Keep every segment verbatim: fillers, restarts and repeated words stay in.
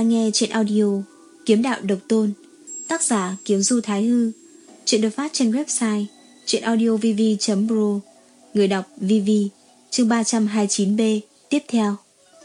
đang nghe truyện audio Kiếm Đạo Độc Tôn, tác giả Kiếm Du Thái Hư. Truyện được phát trên website truyệnaudiovv chấm pro. Người đọc Vivi. Chương ba trăm hai mươi chín B. Tiếp theo.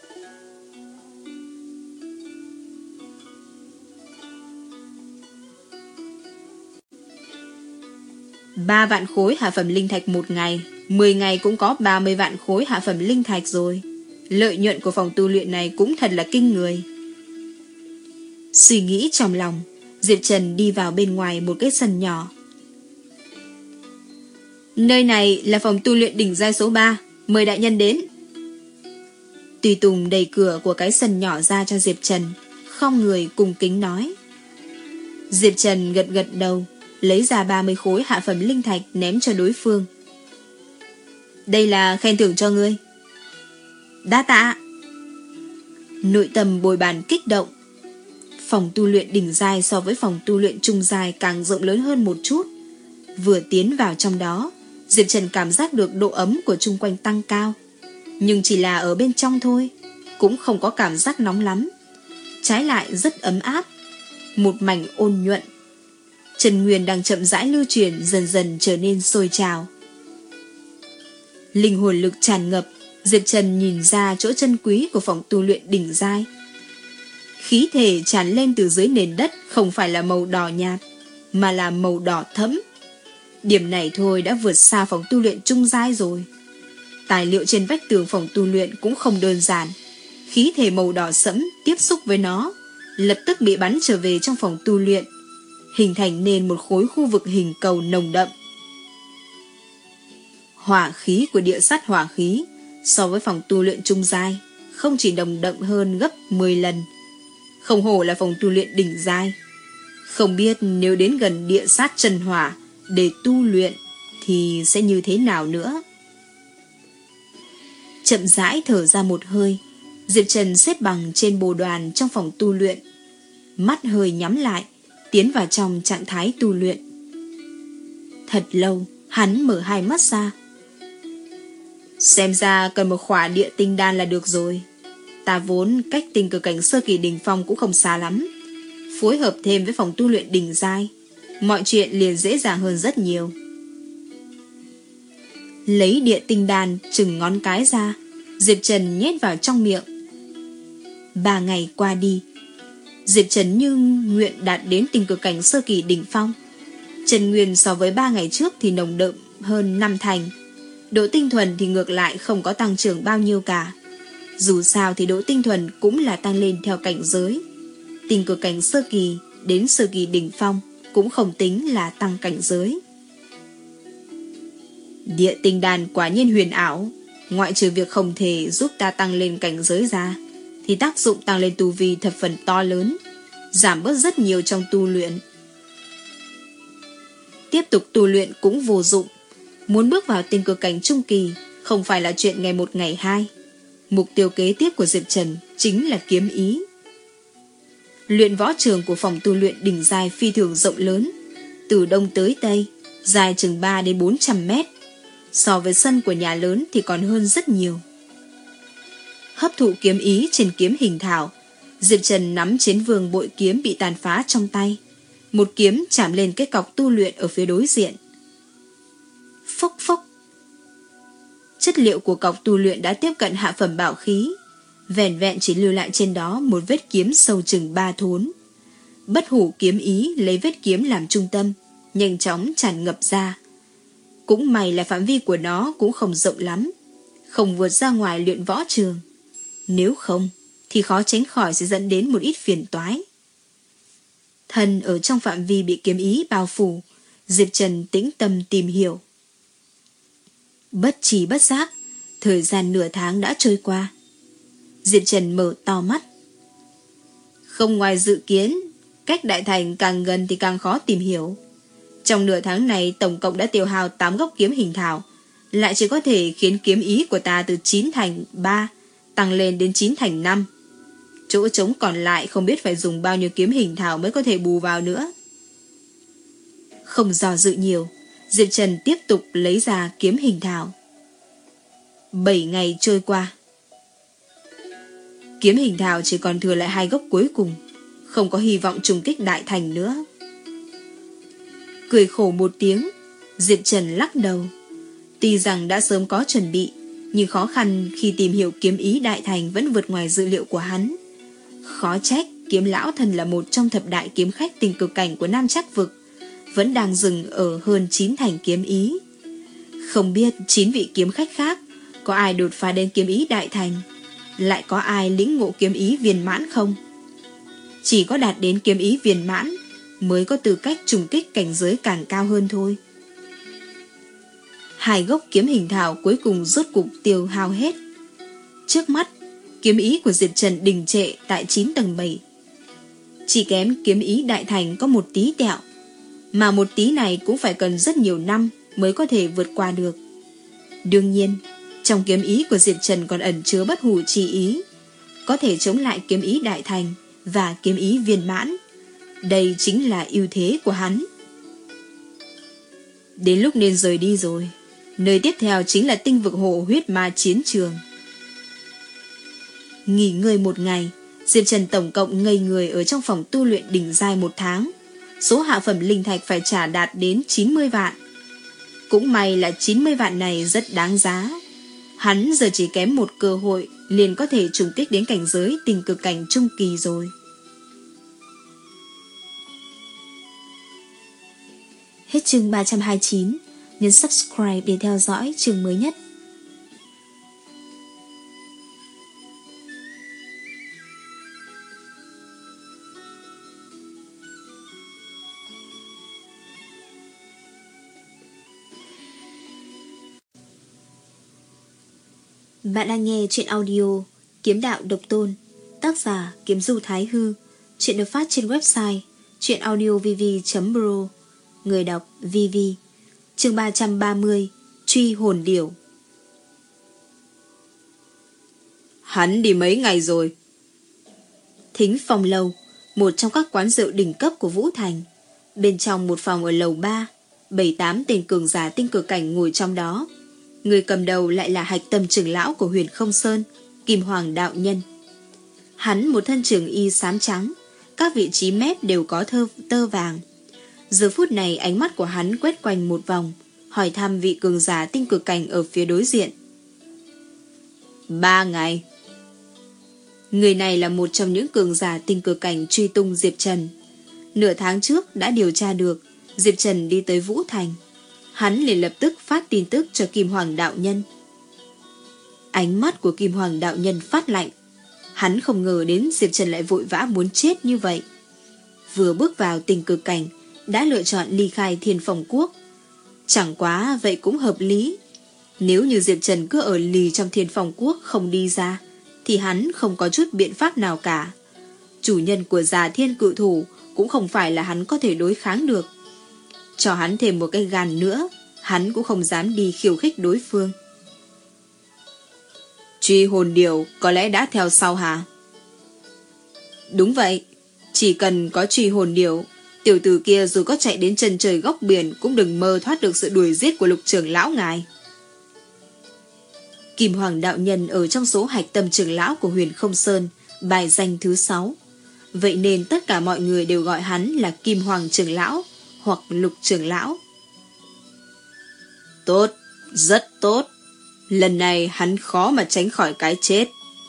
Ba vạn khối hạ phẩm linh thạch một ngày, mười ngày cũng có ba mươi vạn khối hạ phẩm linh thạch rồi. Lợi nhuận của phòng tu luyện này cũng thật là kinh người. Suy nghĩ trong lòng, Diệp Trần đi vào bên ngoài một cái sân nhỏ. Nơi này là phòng tu luyện đỉnh giai số ba, mời đại nhân đến. Tùy Tùng đẩy cửa của cái sân nhỏ ra cho Diệp Trần, khom người cung kính nói. Diệp Trần gật gật đầu, lấy ra ba mươi khối hạ phẩm linh thạch ném cho đối phương. Đây là khen thưởng cho ngươi. Đa tạ. Nội tâm bồi bàn kích động. Phòng tu luyện đỉnh giai so với phòng tu luyện trung giai càng rộng lớn hơn một chút. Vừa tiến vào trong đó, Diệp Trần cảm giác được độ ấm của chung quanh tăng cao. Nhưng chỉ là ở bên trong thôi, cũng không có cảm giác nóng lắm. Trái lại rất ấm áp, một mảnh ôn nhuận. Trần Nguyên đang chậm rãi lưu truyền, dần dần trở nên sôi trào. Linh hồn lực tràn ngập, Diệp Trần nhìn ra chỗ chân quý của phòng tu luyện đỉnh giai. Khí thể tràn lên từ dưới nền đất không phải là màu đỏ nhạt, mà là màu đỏ thẫm. Điểm này thôi đã vượt xa phòng tu luyện trung giai rồi. Tài liệu trên vách tường phòng tu luyện cũng không đơn giản. Khí thể màu đỏ sẫm tiếp xúc với nó, lập tức bị bắn trở về trong phòng tu luyện, hình thành nên một khối khu vực hình cầu nồng đậm. Hỏa khí của địa sát hỏa khí so với phòng tu luyện trung giai không chỉ nồng đậm hơn gấp mười lần. Không hổ là phòng tu luyện đỉnh giai. Không biết nếu đến gần địa sát chân hỏa để tu luyện thì sẽ như thế nào nữa. Chậm rãi thở ra một hơi, Diệp Trần xếp bằng trên bồ đoàn trong phòng tu luyện, mắt hơi nhắm lại, tiến vào trong trạng thái tu luyện. Thật lâu, hắn mở hai mắt ra. Xem ra cần một khỏa địa tinh đan là được rồi. Ta vốn cách tinh cực cảnh sơ kỳ đỉnh phong cũng không xa lắm. Phối hợp thêm với phòng tu luyện đỉnh giai, mọi chuyện liền dễ dàng hơn rất nhiều. Lấy địa tinh đan chừng ngón cái ra, Diệp Trần nhét vào trong miệng. Ba ngày qua đi, Diệp Trần như nguyện đạt đến tinh cực cảnh sơ kỳ đỉnh phong. Trần Nguyên so với ba ngày trước thì nồng đậm hơn năm thành. Độ tinh thuần thì ngược lại không có tăng trưởng bao nhiêu cả. Dù sao thì độ tinh thuần cũng là tăng lên theo cảnh giới. Tinh cực cảnh sơ kỳ đến sơ kỳ đỉnh phong cũng không tính là tăng cảnh giới. Địa tinh đàn quả nhiên huyền ảo. Ngoại trừ việc không thể giúp ta tăng lên cảnh giới ra, thì tác dụng tăng lên tu vi thập phần to lớn, giảm bớt rất nhiều trong tu luyện. Tiếp tục tu luyện cũng vô dụng. Muốn bước vào tinh cực cảnh trung kỳ không phải là chuyện ngày một ngày hai. Mục tiêu kế tiếp của Diệp Trần chính là kiếm ý. Luyện võ trường của phòng tu luyện đỉnh giai phi thường rộng lớn, từ đông tới tây, dài chừng ba đến bốn trăm mét. So với sân của nhà lớn thì còn hơn rất nhiều. Hấp thụ kiếm ý trên kiếm hình thảo, Diệp Trần nắm chiến vương bội kiếm bị tàn phá trong tay, một kiếm chạm lên cái cọc tu luyện ở phía đối diện. Phốc phốc. Chất liệu của cọc tu luyện đã tiếp cận hạ phẩm bảo khí, vẻn vẹn chỉ lưu lại trên đó một vết kiếm sâu chừng ba thốn. Bất hủ kiếm ý lấy vết kiếm làm trung tâm, nhanh chóng tràn ngập ra. Cũng may là phạm vi của nó cũng không rộng lắm, không vượt ra ngoài luyện võ trường. Nếu không thì khó tránh khỏi sẽ dẫn đến một ít phiền toái. Thân ở trong phạm vi bị kiếm ý bao phủ, Diệp Trần tĩnh tâm tìm hiểu. Bất trí bất giác, thời gian nửa tháng đã trôi qua. Diệp Trần mở to mắt. Không ngoài dự kiến, cách đại thành càng gần thì càng khó tìm hiểu. Trong nửa tháng này tổng cộng đã tiêu hao tám gốc kiếm hình thảo, lại chỉ có thể khiến kiếm ý của ta từ chín thành ba tăng lên đến chín thành năm. Chỗ trống còn lại không biết phải dùng bao nhiêu kiếm hình thảo mới có thể bù vào nữa. Không dò dự nhiều, Diệp Trần tiếp tục lấy ra kiếm hình thảo. Bảy ngày trôi qua. Kiếm hình thảo chỉ còn thừa lại hai gốc cuối cùng, không có hy vọng trùng kích đại thành nữa. Cười khổ một tiếng, Diệp Trần lắc đầu. Tuy rằng đã sớm có chuẩn bị, nhưng khó khăn khi tìm hiểu kiếm ý đại thành vẫn vượt ngoài dự liệu của hắn. Khó trách Kiếm lão thân là một trong thập đại kiếm khách tình cực cảnh của Nam Trắc vực, vẫn đang dừng ở hơn chín thành kiếm ý. Không biết chín vị kiếm khách khác có ai đột phá đến kiếm ý đại thành, lại có ai lĩnh ngộ kiếm ý viên mãn không? Chỉ có đạt đến kiếm ý viên mãn mới có tư cách trùng kích cảnh giới càng cao hơn thôi. Hai gốc kiếm hình thảo cuối cùng rốt cục tiêu hao hết. Trước mắt, kiếm ý của Diệp Trần đình trệ tại chín tầng bảy. Chỉ kém kiếm ý đại thành có một tí tẹo, mà một tí này cũng phải cần rất nhiều năm mới có thể vượt qua được. Đương nhiên, trong kiếm ý của Diệp Trần còn ẩn chứa bất hủ chi ý, có thể chống lại kiếm ý đại thành và kiếm ý viên mãn. Đây chính là ưu thế của hắn. Đến lúc nên rời đi rồi. Nơi tiếp theo chính là tinh vực hồ huyết ma chiến trường. Nghỉ ngơi một ngày, Diệp Trần tổng cộng ngây người ở trong phòng tu luyện đỉnh giai một tháng. Số hạ phẩm linh thạch phải trả đạt đến chín mươi vạn. Cũng may là chín mươi vạn này rất đáng giá. Hắn giờ chỉ kém một cơ hội liền có thể trùng kích đến cảnh giới tình cực cảnh trung kỳ rồi. Hết chương ba trăm hai mươi chín. Nhấn subscribe để theo dõi chương mới nhất. Bạn đang nghe truyện audio Kiếm đạo độc tôn, tác giả Kiếm Du Thái Hư. Truyện được phát trên website truyệnaudiovv chấm pro. Người đọc vê vê. Chương ba trăm ba mươi. Truy hồn điểu. Hắn đi mấy ngày rồi? Thính phòng lầu, một trong các quán rượu đỉnh cấp của Vũ Thành. Bên trong một phòng ở lầu ba, bảy tám tên cường giả tinh cực cảnh ngồi trong đó. Người cầm đầu lại là Hạch Tâm trưởng lão của Huyền Không Sơn, Kim Hoàng đạo nhân. Hắn một thân trường y xám trắng, các vị trí mép đều có thơ, tơ vàng. Giờ phút này ánh mắt của hắn quét quanh một vòng, hỏi thăm vị cường giả tinh cực cảnh ở phía đối diện. Ba ngày. Người này là một trong những cường giả tinh cực cảnh truy tung Diệp Trần. Nửa tháng trước đã điều tra được Diệp Trần đi tới Vũ Thành. Hắn liền lập tức phát tin tức cho Kim Hoàng đạo nhân. Ánh mắt của Kim Hoàng đạo nhân phát lạnh. Hắn không ngờ đến Diệp Trần lại vội vã muốn chết như vậy. Vừa bước vào tình cực cảnh đã lựa chọn ly khai Thiên Phong Quốc. Chẳng quá vậy cũng hợp lý. Nếu như Diệp Trần cứ ở lì trong Thiên Phong Quốc không đi ra, thì hắn không có chút biện pháp nào cả. Chủ nhân của Già Thiên Cự Thủ cũng không phải là hắn có thể đối kháng được. Cho hắn thêm một cái gan nữa, hắn cũng không dám đi khiêu khích đối phương. Truy hồn điểu có lẽ đã theo sau hả? Đúng vậy, chỉ cần có truy hồn điểu, tiểu tử kia dù có chạy đến chân trời góc biển cũng đừng mơ thoát được sự đuổi giết của Lục trưởng lão ngài. Kim Hoàng đạo nhân ở trong số Hạch Tâm trưởng lão của Huyền Không Sơn, bài danh thứ sáu. Vậy nên tất cả mọi người đều gọi hắn là Kim Hoàng trưởng lão hoặc Lục trưởng lão. Tốt, rất tốt. Lần này hắn khó mà tránh khỏi cái chết.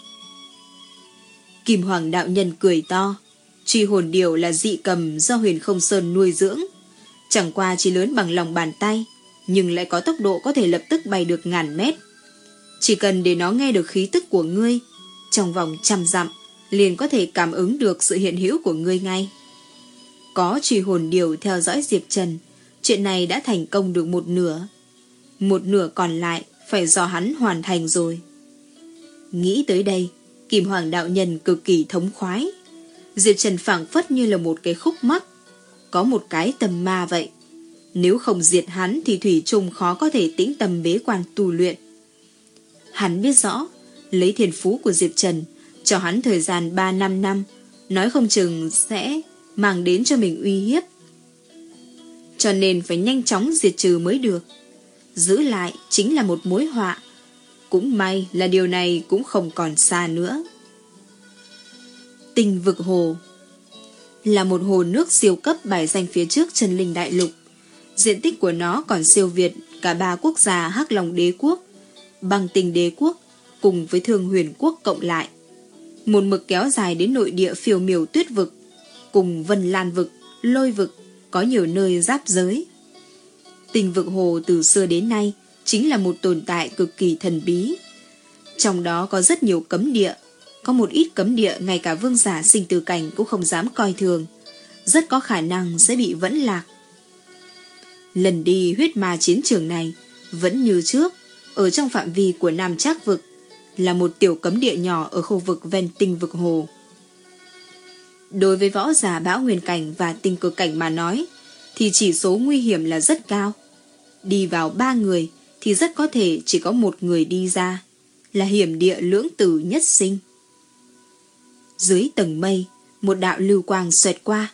Kim Hoàng đạo nhân cười to. Truy hồn điểu là dị cầm do Huyền Không Sơn nuôi dưỡng. Chẳng qua chỉ lớn bằng lòng bàn tay, nhưng lại có tốc độ có thể lập tức bay được ngàn mét. Chỉ cần để nó nghe được khí tức của ngươi, trong vòng trăm dặm liền có thể cảm ứng được sự hiện hữu của ngươi ngay. Có truy hồn điểu theo dõi Diệp Trần, chuyện này đã thành công được một nửa. Một nửa còn lại phải do hắn hoàn thành rồi. Nghĩ tới đây, Kim Hoàng đạo nhân cực kỳ thống khoái. Diệp Trần phảng phất như là một cái khúc mắc, có một cái tầm ma vậy. Nếu không diệt hắn thì thủy chung khó có thể tĩnh tâm bế quan tu luyện. Hắn biết rõ, lấy thiên phú của Diệp Trần, cho hắn thời gian ba năm năm, nói không chừng sẽ mang đến cho mình uy hiếp. Cho nên phải nhanh chóng diệt trừ mới được. Giữ lại chính là một mối họa. Cũng may là điều này cũng không còn xa nữa. Tinh vực hồ là một hồ nước siêu cấp bài danh phía trước Chân Linh Đại Lục. Diện tích của nó còn siêu việt cả ba quốc gia Hắc Long Đế Quốc, Băng Tinh Đế Quốc cùng với Thương Huyền Quốc cộng lại. Một mực kéo dài đến nội địa phiêu miểu tuyết vực, cùng Vân Lan vực, Lôi vực, có nhiều nơi giáp giới. Tinh vực hồ từ xưa đến nay chính là một tồn tại cực kỳ thần bí. Trong đó có rất nhiều cấm địa, có một ít cấm địa ngay cả vương giả sinh tử cảnh cũng không dám coi thường, rất có khả năng sẽ bị vẫn lạc. Lần đi huyết ma chiến trường này vẫn như trước, ở trong phạm vi của Nam Trác vực, là một tiểu cấm địa nhỏ ở khu vực ven tinh vực hồ. Đối với võ giả bão nguyên cảnh và tinh cực cảnh mà nói, thì chỉ số nguy hiểm là rất cao. Đi vào ba người thì rất có thể chỉ có một người đi ra, là hiểm địa lưỡng tử nhất sinh. Dưới tầng mây, một đạo lưu quang xoẹt qua.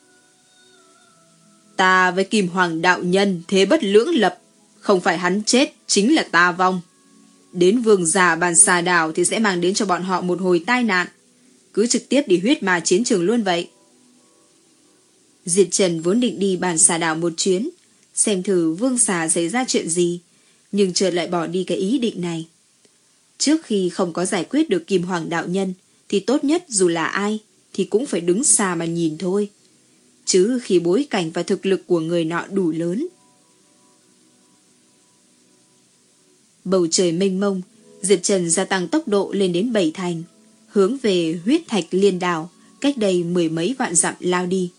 Ta với Kim Hoàng đạo nhân thế bất lưỡng lập, không phải hắn chết chính là ta vong. Đến vương giả bàn xà đảo thì sẽ mang đến cho bọn họ một hồi tai nạn. Cứ trực tiếp đi huyết ma chiến trường luôn vậy. Diệt Trần vốn định đi bàn xà đảo một chuyến, xem thử vương xà xảy ra chuyện gì, nhưng chợt lại bỏ đi cái ý định này. Trước khi không có giải quyết được Kim Hoàng đạo nhân, thì tốt nhất dù là ai thì cũng phải đứng xa mà nhìn thôi. Chứ khi bối cảnh và thực lực của người nọ đủ lớn. Bầu trời mênh mông, Diệp Trần gia tăng tốc độ lên đến bảy thành, hướng về huyết thạch liên đảo, cách đây mười mấy vạn dặm lao đi.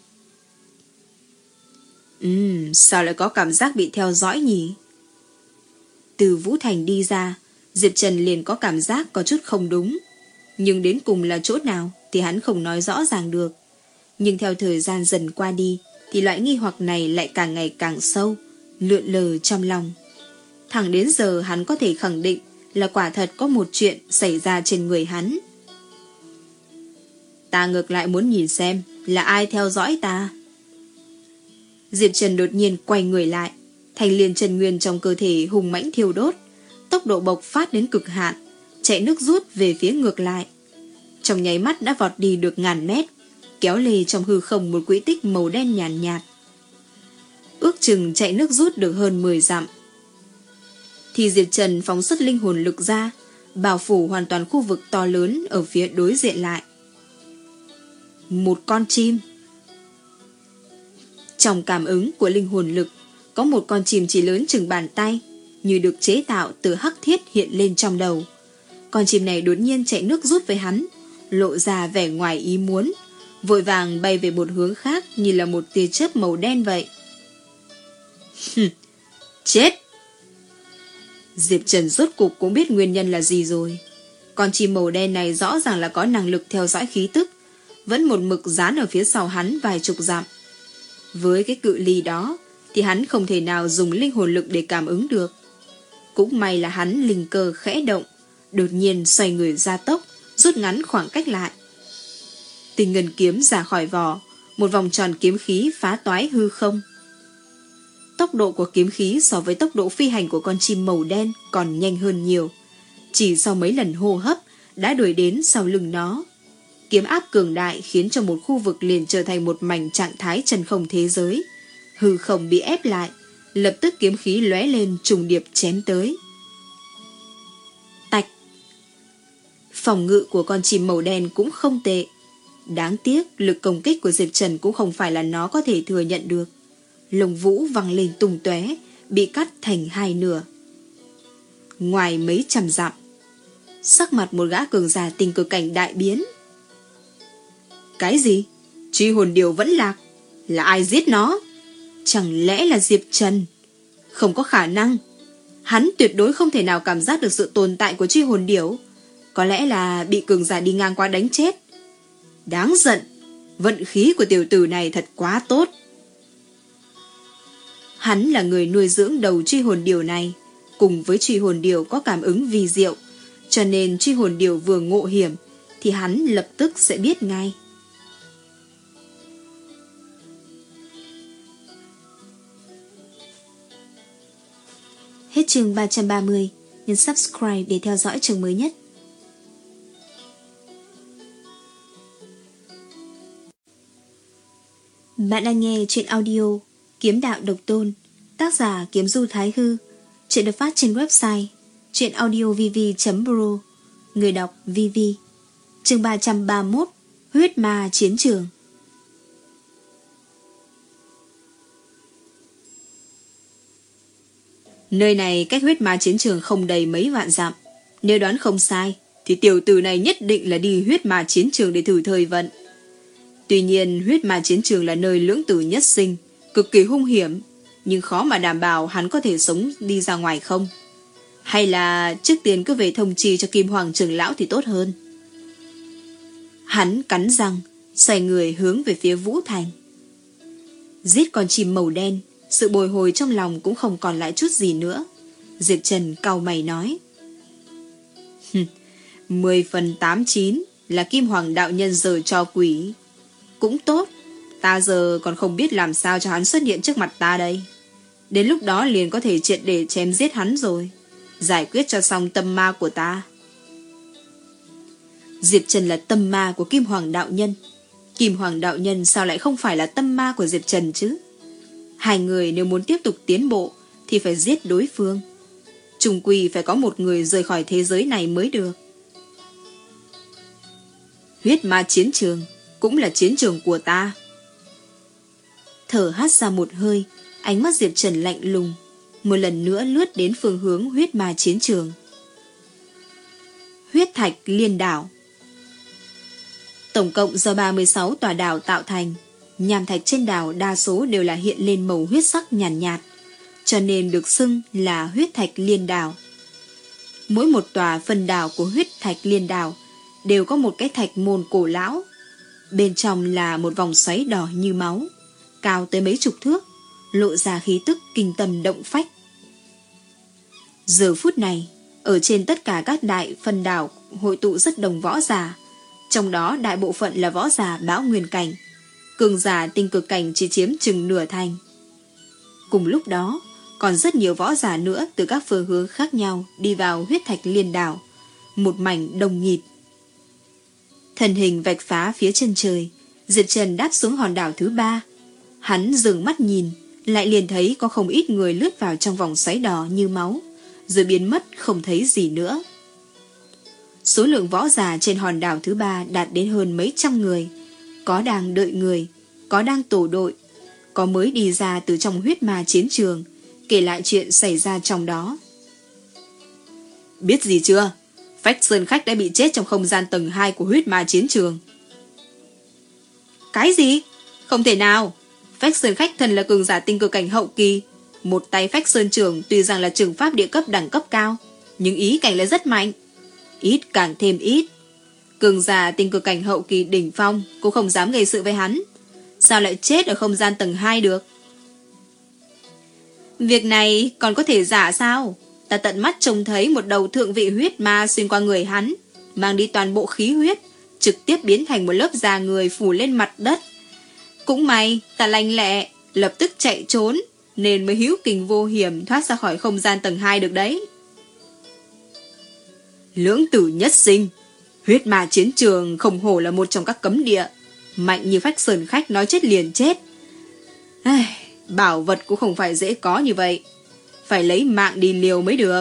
Ừm, sao lại có cảm giác bị theo dõi nhỉ? Từ Vũ Thành đi ra, Diệp Trần liền có cảm giác có chút không đúng. Nhưng đến cùng là chỗ nào thì hắn không nói rõ ràng được. Nhưng theo thời gian dần qua đi, thì loại nghi hoặc này lại càng ngày càng sâu, lượn lờ trong lòng. Thẳng đến giờ hắn có thể khẳng định là quả thật có một chuyện xảy ra trên người hắn. Ta ngược lại muốn nhìn xem là ai theo dõi ta. Diệp Trần đột nhiên quay người lại, thành liền chân nguyên trong cơ thể hùng mãnh thiêu đốt, tốc độ bộc phát đến cực hạn, chạy nước rút về phía ngược lại. Trong nháy mắt đã vọt đi được ngàn mét, kéo lê trong hư không một quỹ tích màu đen nhàn nhạt, nhạt. Ước chừng chạy nước rút được hơn mười dặm. Thì Diệp Trần phóng xuất linh hồn lực ra, bao phủ hoàn toàn khu vực to lớn ở phía đối diện lại. Một con chim. Trong cảm ứng của linh hồn lực, có một con chim chỉ lớn chừng bàn tay, như được chế tạo từ hắc thiết hiện lên trong đầu. Con chim này đột nhiên chạy nước rút với hắn, lộ ra vẻ ngoài ý muốn, vội vàng bay về một hướng khác như là một tia chớp màu đen vậy. Chết! Diệp Trần rốt cục cũng biết nguyên nhân là gì rồi. Con chim màu đen này rõ ràng là có năng lực theo dõi khí tức, vẫn một mực dán ở phía sau hắn vài chục dặm. Với cái cự ly đó thì hắn không thể nào dùng linh hồn lực để cảm ứng được. Cũng may là hắn linh cơ khẽ động, đột nhiên xoay người ra tốc, rút ngắn khoảng cách lại. Tinh ngân kiếm ra khỏi vỏ, một vòng tròn kiếm khí phá toái hư không. Tốc độ của kiếm khí so với tốc độ phi hành của con chim màu đen còn nhanh hơn nhiều. Chỉ sau mấy lần hô hấp đã đuổi đến sau lưng nó. Kiếm áp cường đại khiến cho một khu vực liền trở thành một mảnh trạng thái chân không thế giới. Hư không bị ép lại, lập tức kiếm khí lóe lên trùng điệp chém tới. Tạch. Phòng ngự của con chim màu đen cũng không tệ. Đáng tiếc lực công kích của Diệp Trần cũng không phải là nó có thể thừa nhận được. Lồng vũ văng lên tung tóe, bị cắt thành hai nửa. Ngoài mấy trăm dặm, sắc mặt một gã cường giả tình cực cảnh đại biến. Cái gì? Truy hồn điểu vẫn lạc? Là ai giết nó? Chẳng lẽ là Diệp Trần? Không có khả năng. Hắn tuyệt đối không thể nào cảm giác được sự tồn tại của truy hồn điểu. Có lẽ là bị cường giả đi ngang qua đánh chết. Đáng giận. Vận khí của tiểu tử này thật quá tốt. Hắn là người nuôi dưỡng đầu truy hồn điểu này, cùng với truy hồn điểu có cảm ứng vi diệu, cho nên truy hồn điểu vừa ngộ hiểm thì hắn lập tức sẽ biết ngay. Hết chương ba trăm ba mươi, nhấn subscribe để theo dõi chương mới nhất. Bạn đang nghe chuyện audio Kiếm Đạo Độc Tôn, tác giả Kiếm Du Thái Hư. Chuyện được phát trên website chuyenaudiovv chấm pro. Người đọc vê vê. Chương ba trăm ba mươi mốt. Huyết ma chiến trường. Nơi này cách huyết ma chiến trường không đầy mấy vạn dặm. Nếu đoán không sai thì tiểu tử này nhất định là đi huyết ma chiến trường để thử thời vận. Tuy nhiên huyết ma chiến trường là nơi lưỡng tử nhất sinh, cực kỳ hung hiểm, nhưng khó mà đảm bảo hắn có thể sống đi ra ngoài không. Hay là trước tiên cứ về thông trì cho Kim Hoàng trưởng lão thì tốt hơn. Hắn cắn răng, xoay người hướng về phía Vũ Thành. Giết con chim màu đen, sự bồi hồi trong lòng cũng không còn lại chút gì nữa. Diệp Trần cau mày nói: Mười phần tám chín là Kim Hoàng đạo nhân giở cho quỷ. Cũng tốt, ta giờ còn không biết làm sao cho hắn xuất hiện trước mặt ta đây. Đến lúc đó liền có thể triệt để chém giết hắn rồi, giải quyết cho xong tâm ma của ta. Diệp Trần là tâm ma của Kim Hoàng đạo nhân. Kim Hoàng đạo nhân sao lại không phải là tâm ma của Diệp Trần chứ? Hai người nếu muốn tiếp tục tiến bộ thì phải giết đối phương. Chung quy phải có một người rời khỏi thế giới này mới được. Huyết ma chiến trường cũng là chiến trường của ta. Thở hắt ra một hơi, ánh mắt Diệp Trần lạnh lùng, một lần nữa lướt đến phương hướng huyết ma chiến trường. Huyết thạch liên đảo. Tổng cộng do ba mươi sáu tòa đảo tạo thành, nham thạch trên đảo đa số đều là hiện lên màu huyết sắc nhàn nhạt, nhạt, cho nên được xưng là huyết thạch liên đảo. Mỗi một tòa phân đảo của huyết thạch liên đảo đều có một cái thạch môn cổ lão. Bên trong là một vòng xoáy đỏ như máu, cao tới mấy chục thước, lộ ra khí tức kinh tâm động phách. Giờ phút này, ở trên tất cả các đại phân đảo hội tụ rất đông võ giả, trong đó đại bộ phận là võ giả bão nguyên cảnh, cường giả tinh cực cảnh chỉ chiếm chừng nửa thành. Cùng lúc đó, còn rất nhiều võ giả nữa từ các phương hướng khác nhau đi vào huyết thạch liên đảo, một mảnh đông nghịt. Thân hình vạch phá phía chân trời, Diệp Trần đáp xuống hòn đảo thứ ba. Hắn dừng mắt nhìn, lại liền thấy có không ít người lướt vào trong vòng xoáy đỏ như máu, rồi biến mất không thấy gì nữa. Số lượng võ giả trên hòn đảo thứ ba đạt đến hơn mấy trăm người, có đang đợi người, có đang tổ đội, có mới đi ra từ trong huyết ma chiến trường, kể lại chuyện xảy ra trong đó. Biết gì chưa? Phách Sơn Khách đã bị chết trong không gian tầng hai của huyết ma chiến trường. Cái gì? Không thể nào. Phách Sơn Khách thần là cường giả tinh cực cảnh hậu kỳ. Một tay Phách Sơn trưởng tuy rằng là trường pháp địa cấp đẳng cấp cao, nhưng ý cảnh lại rất mạnh. Ít càng thêm ít. Cường giả tinh cực cảnh hậu kỳ đỉnh phong cũng không dám gây sự với hắn. Sao lại chết ở không gian tầng hai được? Việc này còn có thể giả sao? Ta tận mắt trông thấy một đầu thượng vị huyết ma xuyên qua người hắn, mang đi toàn bộ khí huyết, trực tiếp biến thành một lớp da người phủ lên mặt đất. Cũng may ta lanh lẹ, lập tức chạy trốn, nên mới hữu kình vô hiểm thoát ra khỏi không gian tầng hai được đấy. Lưỡng tử nhất sinh, huyết ma chiến trường không hổ là một trong các cấm địa, mạnh như Phách Sơn Khách nói chết liền chết. Ai, bảo vật cũng không phải dễ có như vậy, phải lấy mạng đi liều mới được.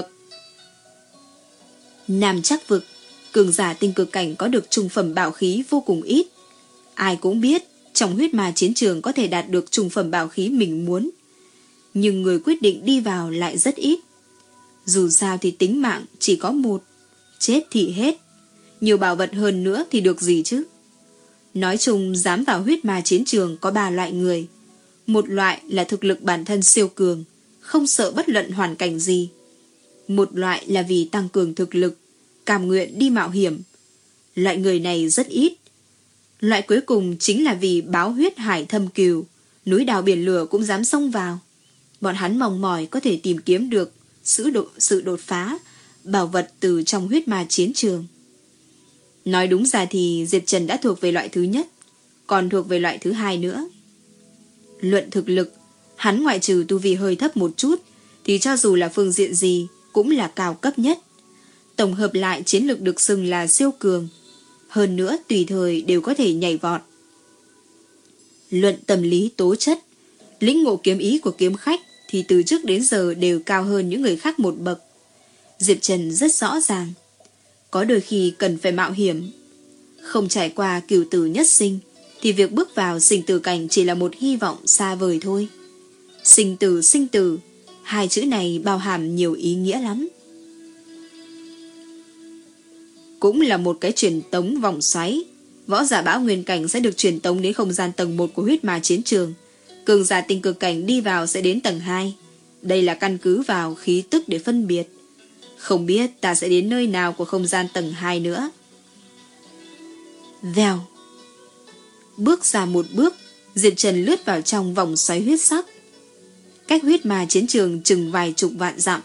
Nam Trắc Vực, cường giả tinh cực cảnh có được trung phẩm bảo khí vô cùng ít. Ai cũng biết trong huyết ma chiến trường có thể đạt được trung phẩm bảo khí mình muốn, nhưng người quyết định đi vào lại rất ít. Dù sao thì tính mạng chỉ có một, chết thì hết, nhiều bảo vật hơn nữa thì được gì chứ. Nói chung dám vào huyết ma chiến trường có ba loại người. Một loại là thực lực bản thân siêu cường, không sợ bất luận hoàn cảnh gì. Một loại là vì tăng cường thực lực, cam nguyện đi mạo hiểm. Loại người này rất ít. Loại cuối cùng chính là vì báo huyết hải thâm cừu, núi đào biển lửa cũng dám xông vào. Bọn hắn mong mỏi có thể tìm kiếm được sự, đột, sự đột phá, bảo vật từ trong huyết ma chiến trường. Nói đúng ra thì Diệp Trần đã thuộc về loại thứ nhất, còn thuộc về loại thứ hai nữa. Luận thực lực, hắn ngoại trừ tu vi hơi thấp một chút, thì cho dù là phương diện gì cũng là cao cấp nhất. Tổng hợp lại chiến lược được xưng là siêu cường. Hơn nữa tùy thời đều có thể nhảy vọt. Luận tâm lý tố chất, lĩnh ngộ kiếm ý của kiếm khách thì từ trước đến giờ đều cao hơn những người khác một bậc. Diệp Trần rất rõ ràng, có đôi khi cần phải mạo hiểm. Không trải qua cửu tử nhất sinh thì việc bước vào sinh tử cảnh chỉ là một hy vọng xa vời thôi. Sinh tử sinh tử, hai chữ này bao hàm nhiều ý nghĩa lắm. Cũng là một cái truyền tống vòng xoáy. Võ giả bão nguyên cảnh sẽ được truyền tống đến không gian tầng một của huyết ma chiến trường. Cường giả tinh cực cảnh đi vào sẽ đến tầng hai. Đây là căn cứ vào khí tức để phân biệt. Không biết ta sẽ đến nơi nào của không gian tầng hai nữa. Vèo. Bước ra một bước, Diệp Trần lướt vào trong vòng xoáy huyết sắc. Cách huyết ma chiến trường chừng vài chục vạn dặm.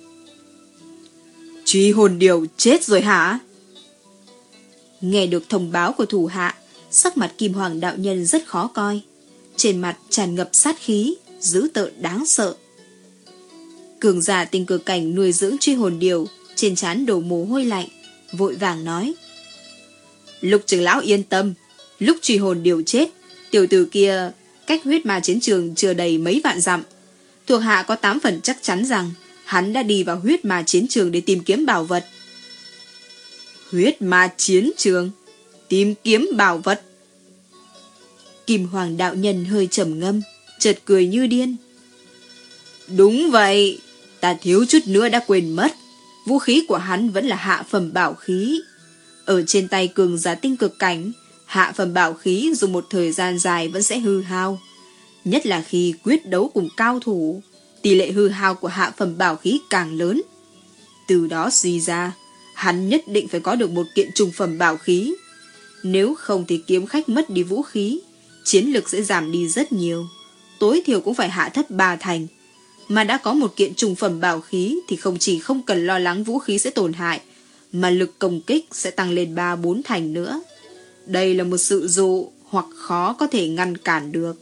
Truy hồn điều chết rồi hả? Nghe được thông báo của thủ hạ, sắc mặt Kim Hoàng đạo nhân rất khó coi. Trên mặt tràn ngập sát khí, dữ tợn đáng sợ. Cường giả tinh cực cảnh nuôi dưỡng truy hồn điều, trên trán đổ mồ hôi lạnh, vội vàng nói: Lục trưởng lão yên tâm, lúc truy hồn điều chết, tiểu tử kia cách huyết ma chiến trường chưa đầy mấy vạn dặm. Thuộc hạ có tám phần chắc chắn rằng hắn đã đi vào huyết ma chiến trường để tìm kiếm bảo vật. Huyết ma chiến trường? Tìm kiếm bảo vật? Kim Hoàng đạo nhân hơi trầm ngâm, chợt cười như điên. Đúng vậy, ta thiếu chút nữa đã quên mất. Vũ khí của hắn vẫn là hạ phẩm bảo khí. Ở trên tay cường giả tinh cực cảnh, hạ phẩm bảo khí dùng một thời gian dài vẫn sẽ hư hao. Nhất là khi quyết đấu cùng cao thủ, tỷ lệ hư hao của hạ phẩm bảo khí càng lớn. Từ đó suy ra, hắn nhất định phải có được một kiện trung phẩm bảo khí. Nếu không thì kiếm khách mất đi vũ khí, chiến lực sẽ giảm đi rất nhiều. Tối thiểu cũng phải hạ thấp ba thành. Mà đã có một kiện trung phẩm bảo khí thì không chỉ không cần lo lắng vũ khí sẽ tổn hại, mà lực công kích sẽ tăng lên ba bốn thành nữa. Đây là một sự dụ hoặc khó có thể ngăn cản được.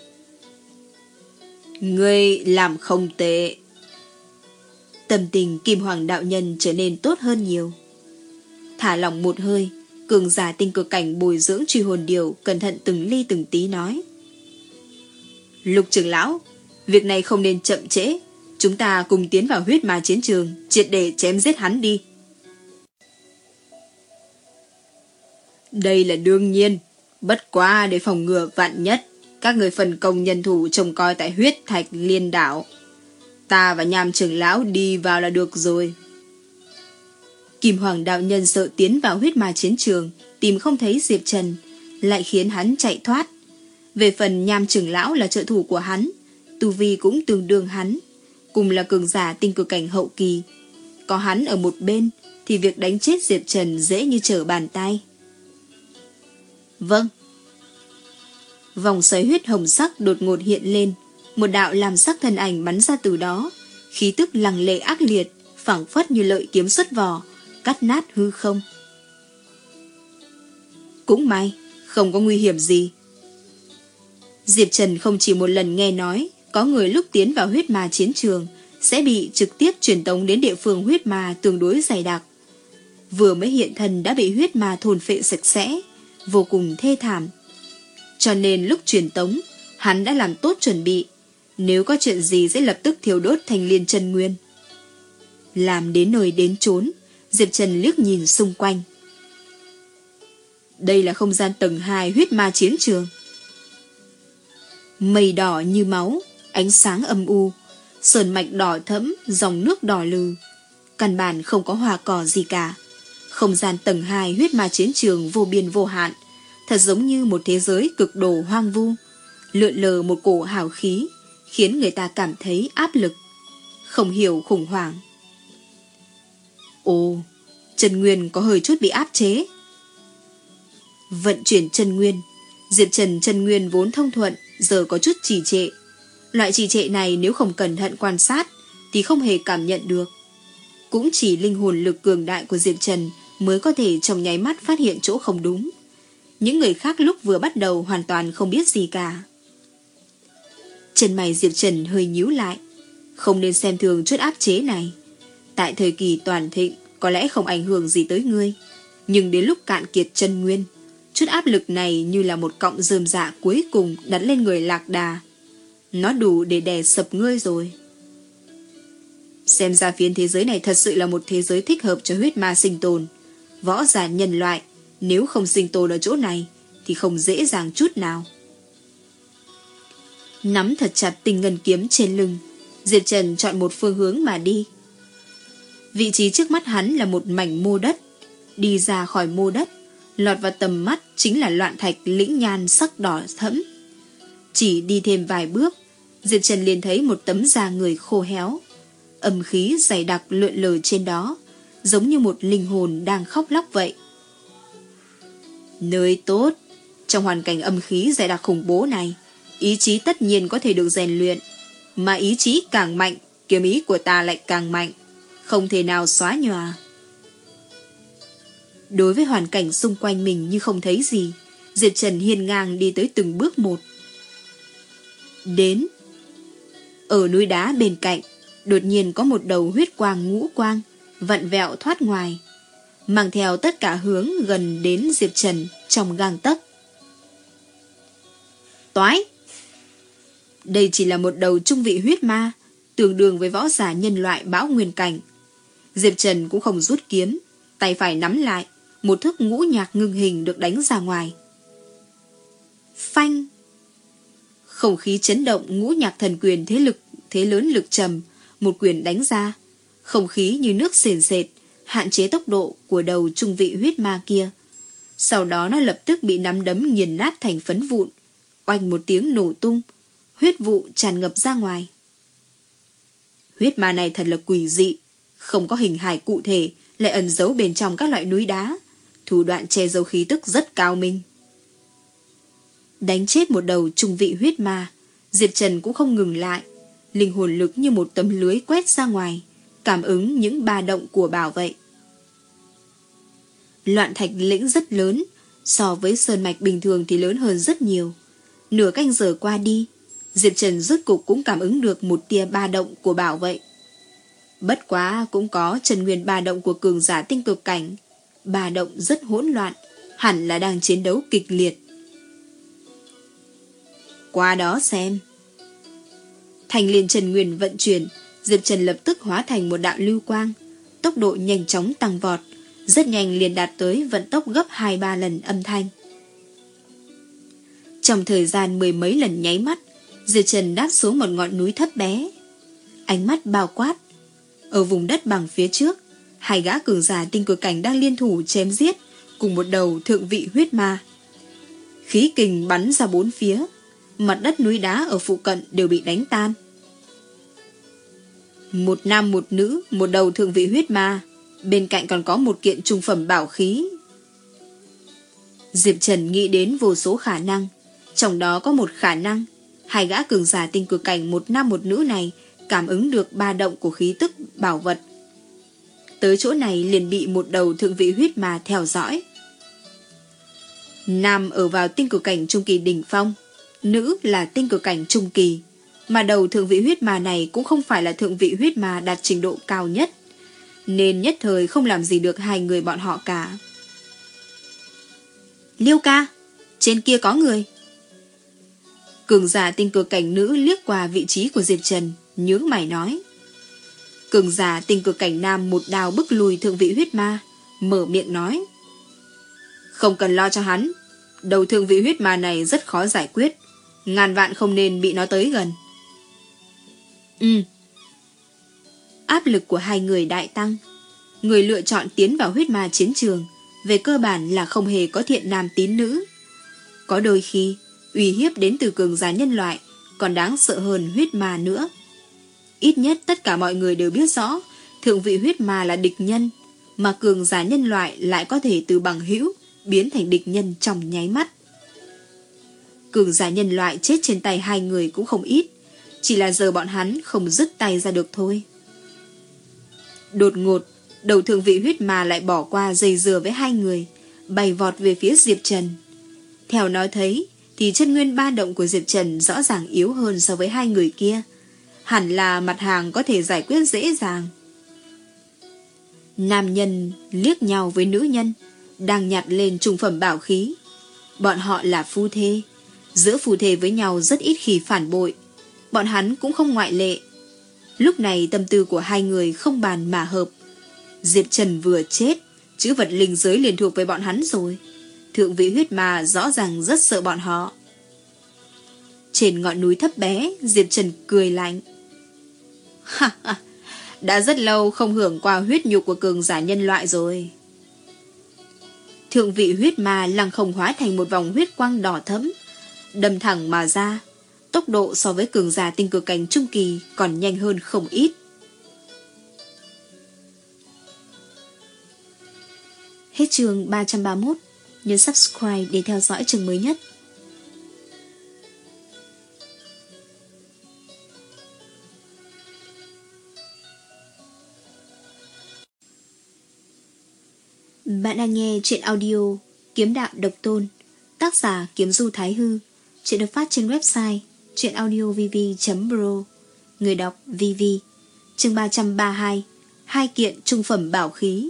Ngươi làm không tệ. Tâm tình Kim Hoàng đạo nhân trở nên tốt hơn nhiều. Thả lỏng một hơi, cường giả tinh cực cảnh bồi dưỡng truy hồn điều cẩn thận từng ly từng tí nói: Lục trưởng lão, việc này không nên chậm trễ. Chúng ta cùng tiến vào huyết ma chiến trường, triệt để chém giết hắn đi. Đây là đương nhiên. Bất quá để phòng ngừa vạn nhất, các người phân công nhân thủ trông coi tại huyết thạch liên đảo. Ta và Nham trưởng lão đi vào là được rồi. Kim Hoàng đạo nhân sợ tiến vào huyết ma chiến trường, tìm không thấy Diệp Trần, lại khiến hắn chạy thoát. Về phần Nham trưởng lão là trợ thủ của hắn, tu vi cũng tương đương hắn, cùng là cường giả tinh cực cảnh hậu kỳ. Có hắn ở một bên thì việc đánh chết Diệp Trần dễ như trở bàn tay. Vâng. Vòng xoáy huyết hồng sắc đột ngột hiện lên, một đạo làm sắc thân ảnh bắn ra từ đó, khí tức lăng lệ ác liệt, phảng phất như lợi kiếm xuất vỏ, cắt nát hư không. Cũng may, không có nguy hiểm gì. Diệp Trần không chỉ một lần nghe nói có người lúc tiến vào huyết ma chiến trường sẽ bị trực tiếp truyền tống đến địa phương huyết ma tương đối dày đặc. Vừa mới hiện thân đã bị huyết ma thôn phệ sạch sẽ, vô cùng thê thảm. Cho nên lúc truyền tống, hắn đã làm tốt chuẩn bị, nếu có chuyện gì sẽ lập tức thiêu đốt thành liên chân nguyên. Làm đến nơi đến chốn, Diệp Trần liếc nhìn xung quanh. Đây là không gian tầng hai huyết ma chiến trường. Mây đỏ như máu, ánh sáng âm u, sơn mạch đỏ thẫm, dòng nước đỏ lừ. Căn bản không có hoa cỏ gì cả. Không gian tầng hai huyết ma chiến trường vô biên vô hạn, thật giống như một thế giới cực độ hoang vu, lượn lờ một cổ hào khí, khiến người ta cảm thấy áp lực, không hiểu khủng hoảng. Ồ, chân nguyên có hơi chút bị áp chế. Vận chuyển chân nguyên, Diệp Trần chân nguyên vốn thông thuận, giờ có chút trì trệ. Loại trì trệ này nếu không cẩn thận quan sát thì không hề cảm nhận được. Cũng chỉ linh hồn lực cường đại của Diệp Trần mới có thể trong nháy mắt phát hiện chỗ không đúng. Những người khác lúc vừa bắt đầu hoàn toàn không biết gì cả. Chân mày Diệp Trần hơi nhíu lại. Không nên xem thường chút áp chế này. Tại thời kỳ toàn thịnh có lẽ không ảnh hưởng gì tới ngươi, nhưng đến lúc cạn kiệt chân nguyên, Chút áp lực này như là một cọng rơm rạ cuối cùng đặt lên người Lạc Đà. Nó đủ để đè sập ngươi rồi. Xem ra phiến thế giới này thật sự là một thế giới thích hợp cho huyết ma sinh tồn. Võ giả nhân loại nếu không sinh tồn ở chỗ này thì không dễ dàng chút nào. Nắm thật chặt tinh ngân kiếm trên lưng, Diệp Trần chọn một phương hướng mà đi. Vị trí trước mắt hắn là một mảnh mô đất. Đi ra khỏi mô đất, lọt vào tầm mắt chính là loạn thạch lĩnh nhan sắc đỏ thẫm. Chỉ đi thêm vài bước, Diệp Trần liền thấy một tấm da người khô héo. Âm khí dày đặc lượn lờ trên đó, giống như một linh hồn đang khóc lóc vậy. Nơi tốt, trong hoàn cảnh âm khí dày đặc khủng bố này, ý chí tất nhiên có thể được rèn luyện. Mà ý chí càng mạnh, kiếm ý của ta lại càng mạnh, không thể nào xóa nhòa. Đối với hoàn cảnh xung quanh mình như không thấy gì, Diệp Trần hiên ngang đi tới từng bước một. Đến ở núi đá bên cạnh, đột nhiên có một đầu huyết quang ngũ quang vặn vẹo thoát ngoài, mang theo tất cả hướng gần đến Diệp Trần trong gang tấc. Toái! Đây chỉ là một đầu trung vị huyết ma, tương đương với võ giả nhân loại bão nguyên cảnh. Diệp Trần cũng không rút kiếm, tay phải nắm lại, một thức ngũ nhạc ngưng hình được đánh ra ngoài. Phanh! Không khí chấn động, ngũ nhạc thần quyền thế lực thế lớn lực trầm, một quyền đánh ra, không khí như nước sền sệt, hạn chế tốc độ của đầu trung vị huyết ma kia. Sau đó nó lập tức bị nắm đấm nghiền nát thành phấn vụn, oanh một tiếng nổ tung, huyết vụ tràn ngập ra ngoài. Huyết ma này thật là quỷ dị, không có hình hài cụ thể, lại ẩn giấu bên trong các loại núi đá, thủ đoạn che giấu khí tức rất cao minh. Đánh chết một đầu trung vị huyết ma, Diệp Trần cũng không ngừng lại, linh hồn lực như một tấm lưới quét ra ngoài, cảm ứng những ba động của bảo vậy. Loạn thạch lĩnh rất lớn, so với sơn mạch bình thường thì lớn hơn rất nhiều. Nửa canh giờ qua đi, Diệp Trần rốt cục cũng cảm ứng được một tia ba động của bảo vậy. Bất quá cũng có chân nguyên ba động của cường giả tinh cực cảnh, ba động rất hỗn loạn, hẳn là đang chiến đấu kịch liệt. Qua đó xem. Thành liên chân nguyên vận chuyển, Diệp Trần lập tức hóa thành một đạo lưu quang, tốc độ nhanh chóng tăng vọt, rất nhanh liền đạt tới vận tốc gấp hai ba lần âm thanh. Trong thời gian mười mấy lần nháy mắt, Diệp Trần đáp xuống một ngọn núi thấp bé. Ánh mắt bao quát. Ở vùng đất bằng phía trước, hai gã cường giả tinh cực cảnh đang liên thủ chém giết cùng một đầu thượng vị huyết ma. Khí kình bắn ra bốn phía, mặt đất núi đá ở phụ cận đều bị đánh tan. Một nam một nữ, một đầu thượng vị huyết ma, bên cạnh còn có một kiện trung phẩm bảo khí. Diệp Trần nghĩ đến vô số khả năng, trong đó có một khả năng hai gã cường giả tinh cực cảnh một nam một nữ này cảm ứng được ba động của khí tức bảo vật. Tới chỗ này liền bị một đầu thượng vị huyết ma theo dõi. Nam ở vào tinh cực cảnh trung kỳ đỉnh phong, nữ là tinh cực cảnh trung kỳ, mà đầu thượng vị huyết ma này cũng không phải là thượng vị huyết ma đạt trình độ cao nhất, nên nhất thời không làm gì được hai người bọn họ cả. Liêu ca, trên kia có người. Cường giả tinh cực cảnh nữ liếc qua vị trí của Diệp Trần, nhướng mày nói. Cường giả tinh cực cảnh nam một đao bức lùi thượng vị huyết ma, mở miệng nói. Không cần lo cho hắn, đầu thượng vị huyết ma này rất khó giải quyết, ngàn vạn không nên bị nó tới gần. Ừ. Áp lực của hai người đại tăng. Người lựa chọn tiến vào huyết ma chiến trường về cơ bản là không hề có thiện nam tín nữ. Có đôi khi uy hiếp đến từ cường giả nhân loại còn đáng sợ hơn huyết ma nữa. Ít nhất tất cả mọi người đều biết rõ thượng vị huyết ma là địch nhân, mà cường giả nhân loại lại có thể từ bằng hữu biến thành địch nhân trong nháy mắt. Cường giả nhân loại chết trên tay hai người cũng không ít, chỉ là giờ bọn hắn không dứt tay ra được thôi. Đột ngột, đầu thượng vị huyết ma lại bỏ qua dây dừa với hai người, bay vọt về phía Diệp Trần. Theo nói thấy thì chân nguyên ba động của Diệp Trần rõ ràng yếu hơn so với hai người kia, hẳn là mặt hàng có thể giải quyết dễ dàng. Nam nhân liếc nhau với nữ nhân đang nhặt lên trung phẩm bảo khí, Bọn họ là phu thê. Giữa phu thê với nhau rất ít khi phản bội. Bọn hắn cũng không ngoại lệ. Lúc này tâm tư của hai người không bàn mà hợp. Diệp Trần vừa chết, chữ vật linh giới liền thuộc về bọn hắn rồi. Thượng vị huyết ma rõ ràng rất sợ bọn họ. Trên ngọn núi thấp bé, Diệp Trần cười lạnh. Ha ha, đã rất lâu không hưởng qua huyết nhục của cường giả nhân loại rồi. Thượng vị huyết ma lăng không hóa thành một vòng huyết quang đỏ thẫm, đâm thẳng mà ra. Tốc độ so với cường giả tinh cực cảnh trung kỳ còn nhanh hơn không ít. Hết chương ba trăm ba mươi mốt. Nhấn subscribe để theo dõi chương mới nhất. Bạn đang nghe truyện audio Kiếm Đạo Độc Tôn, tác giả Kiếm Du Thái Hư. Truyện được phát trên website truyệnaudiovv chấm pro. Người đọc vê vê. Chương ba trăm ba mươi hai. Hai kiện trung phẩm bảo khí.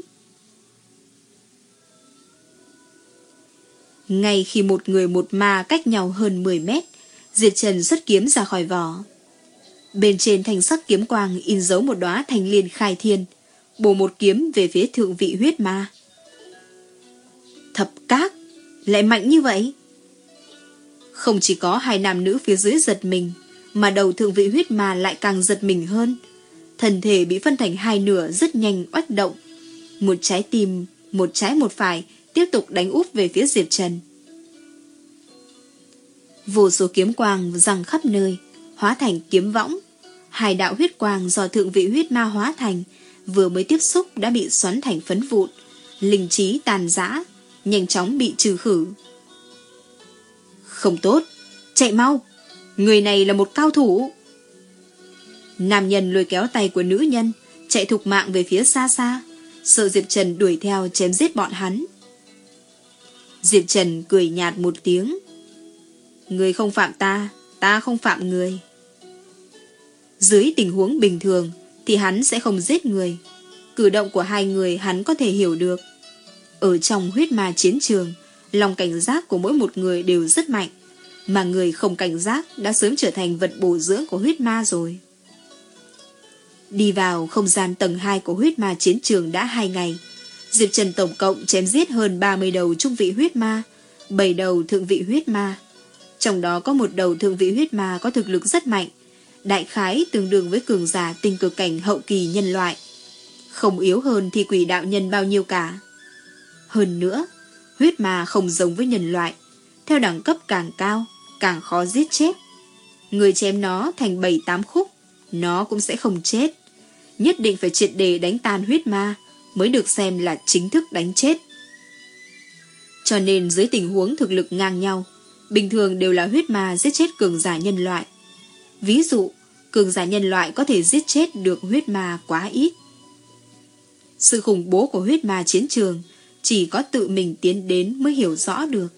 Ngay khi một người một ma cách nhau hơn mười mét, Diệp Trần xuất kiếm ra khỏi vỏ. Bên trên thanh sắc kiếm quang in dấu một đóa thanh liên khai thiên, bổ một kiếm về phía thượng vị huyết ma. Thập các lại mạnh như vậy? Không chỉ có hai nam nữ phía dưới giật mình, mà đầu thượng vị huyết ma lại càng giật mình hơn. Thân thể bị phân thành hai nửa rất nhanh oách động. Một trái tim, một trái một phải tiếp tục đánh úp về phía Diệp Trần. Vô số kiếm quang giăng khắp nơi, hóa thành kiếm võng. Hai đạo huyết quang do thượng vị huyết ma hóa thành, vừa mới tiếp xúc đã bị xoắn thành phấn vụn, linh trí tàn rã, nhanh chóng bị trừ khử. Không tốt, chạy mau, người này là một cao thủ. Nam nhân lôi kéo tay của nữ nhân, chạy thục mạng về phía xa xa, sợ Diệp Trần đuổi theo chém giết bọn hắn. Diệp Trần cười nhạt một tiếng. Người không phạm ta, ta không phạm người. Dưới tình huống bình thường thì hắn sẽ không giết người. Cử động của hai người hắn có thể hiểu được. Ở trong huyết ma chiến trường, lòng cảnh giác của mỗi một người đều rất mạnh, mà người không cảnh giác đã sớm trở thành vật bổ dưỡng của huyết ma rồi. Đi vào không gian tầng hai của huyết ma chiến trường đã hai ngày, Diệp Trần tổng cộng chém giết hơn ba mươi đầu trung vị huyết ma, bảy đầu thượng vị huyết ma. Trong đó có một đầu thượng vị huyết ma có thực lực rất mạnh, đại khái tương đương với cường giả tinh cực cảnh hậu kỳ nhân loại, không yếu hơn thì quỷ đạo nhân bao nhiêu cả. Hơn nữa, huyết ma không giống với nhân loại, theo đẳng cấp càng cao, càng khó giết chết. Người chém nó thành bảy tám khúc, nó cũng sẽ không chết. Nhất định phải triệt để đánh tan huyết ma mới được xem là chính thức đánh chết. Cho nên dưới tình huống thực lực ngang nhau, bình thường đều là huyết ma giết chết cường giả nhân loại. Ví dụ, cường giả nhân loại có thể giết chết được huyết ma quá ít. Sự khủng bố của huyết ma chiến trường chỉ có tự mình tiến đến mới hiểu rõ được.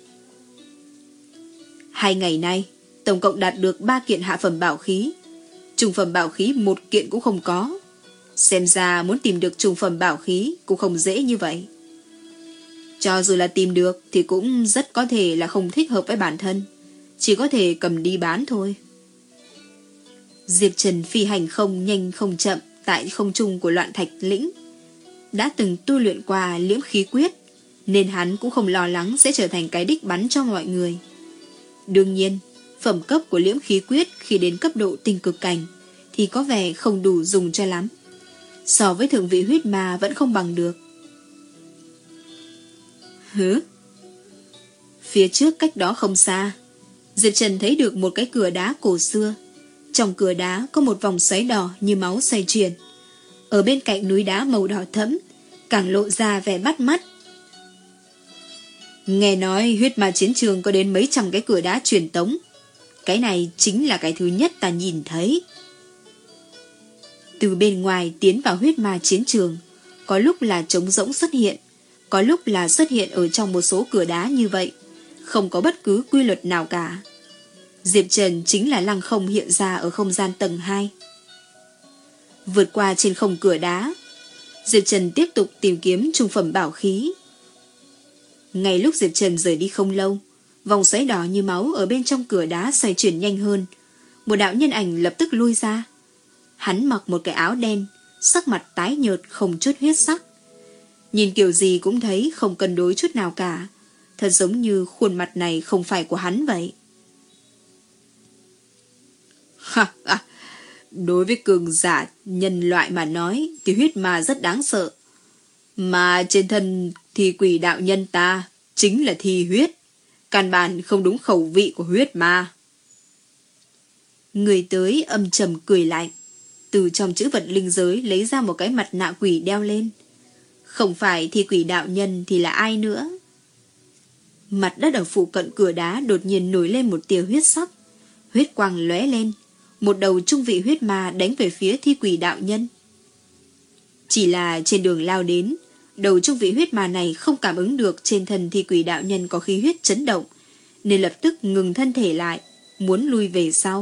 Hai ngày nay, tổng cộng đạt được ba kiện hạ phẩm bảo khí. Trung phẩm bảo khí một kiện cũng không có. Xem ra muốn tìm được trung phẩm bảo khí cũng không dễ như vậy. Cho dù là tìm được thì cũng rất có thể là không thích hợp với bản thân, chỉ có thể cầm đi bán thôi. Diệp Trần phi hành không nhanh không chậm tại không trung của Loạn Thạch Lĩnh. Đã từng tu luyện qua liễm khí quyết, nên hắn cũng không lo lắng sẽ trở thành cái đích bắn cho mọi người. Đương nhiên, phẩm cấp của liễm khí quyết khi đến cấp độ tinh cực cảnh thì có vẻ không đủ dùng cho lắm. So với thượng vị huyết ma vẫn không bằng được. Hứ? Phía trước cách đó không xa, Diệp Trần thấy được một cái cửa đá cổ xưa. Trong cửa đá có một vòng xoáy đỏ như máu xoay chuyển. Ở bên cạnh núi đá màu đỏ thẫm, càng lộ ra vẻ bắt mắt. Nghe nói huyết ma chiến trường có đến mấy trăm cái cửa đá truyền tống. Cái này chính là cái thứ nhất ta nhìn thấy. Từ bên ngoài tiến vào huyết ma chiến trường, có lúc là trống rỗng xuất hiện, có lúc là xuất hiện ở trong một số cửa đá như vậy, không có bất cứ quy luật nào cả. Diệp Trần chính là lăng không hiện ra ở không gian tầng hai. Vượt qua trên không cửa đá, Diệp Trần tiếp tục tìm kiếm trung phẩm bảo khí. Ngay lúc Diệp Trần rời đi không lâu, Vòng xoáy đỏ như máu ở bên trong cửa đá xoay chuyển nhanh hơn. Một đạo nhân ảnh lập tức lui ra. Hắn mặc một cái áo đen, sắc mặt tái nhợt không chút huyết sắc. Nhìn kiểu gì cũng thấy không cân đối chút nào cả. Thật giống như khuôn mặt này không phải của hắn vậy. Ha ha! Đối với cường giả nhân loại mà nói thì huyết ma rất đáng sợ. Mà trên thân thì quỷ đạo nhân ta chính là thi huyết. Căn bản không đúng khẩu vị của huyết ma. Người tới âm trầm cười lạnh. Từ trong chữ vật linh giới lấy ra một cái mặt nạ quỷ đeo lên. Không phải thi quỷ đạo nhân thì là ai nữa. Mặt đất ở phụ cận cửa đá đột nhiên nổi lên một tia huyết sắc. Huyết quang lóe lên. Một đầu trung vị huyết ma đánh về phía thi quỷ đạo nhân. Chỉ là trên đường lao đến, đầu trung vị huyết ma này không cảm ứng được trên thân thi quỷ đạo nhân có khí huyết chấn động, nên lập tức ngừng thân thể lại, muốn lui về sau.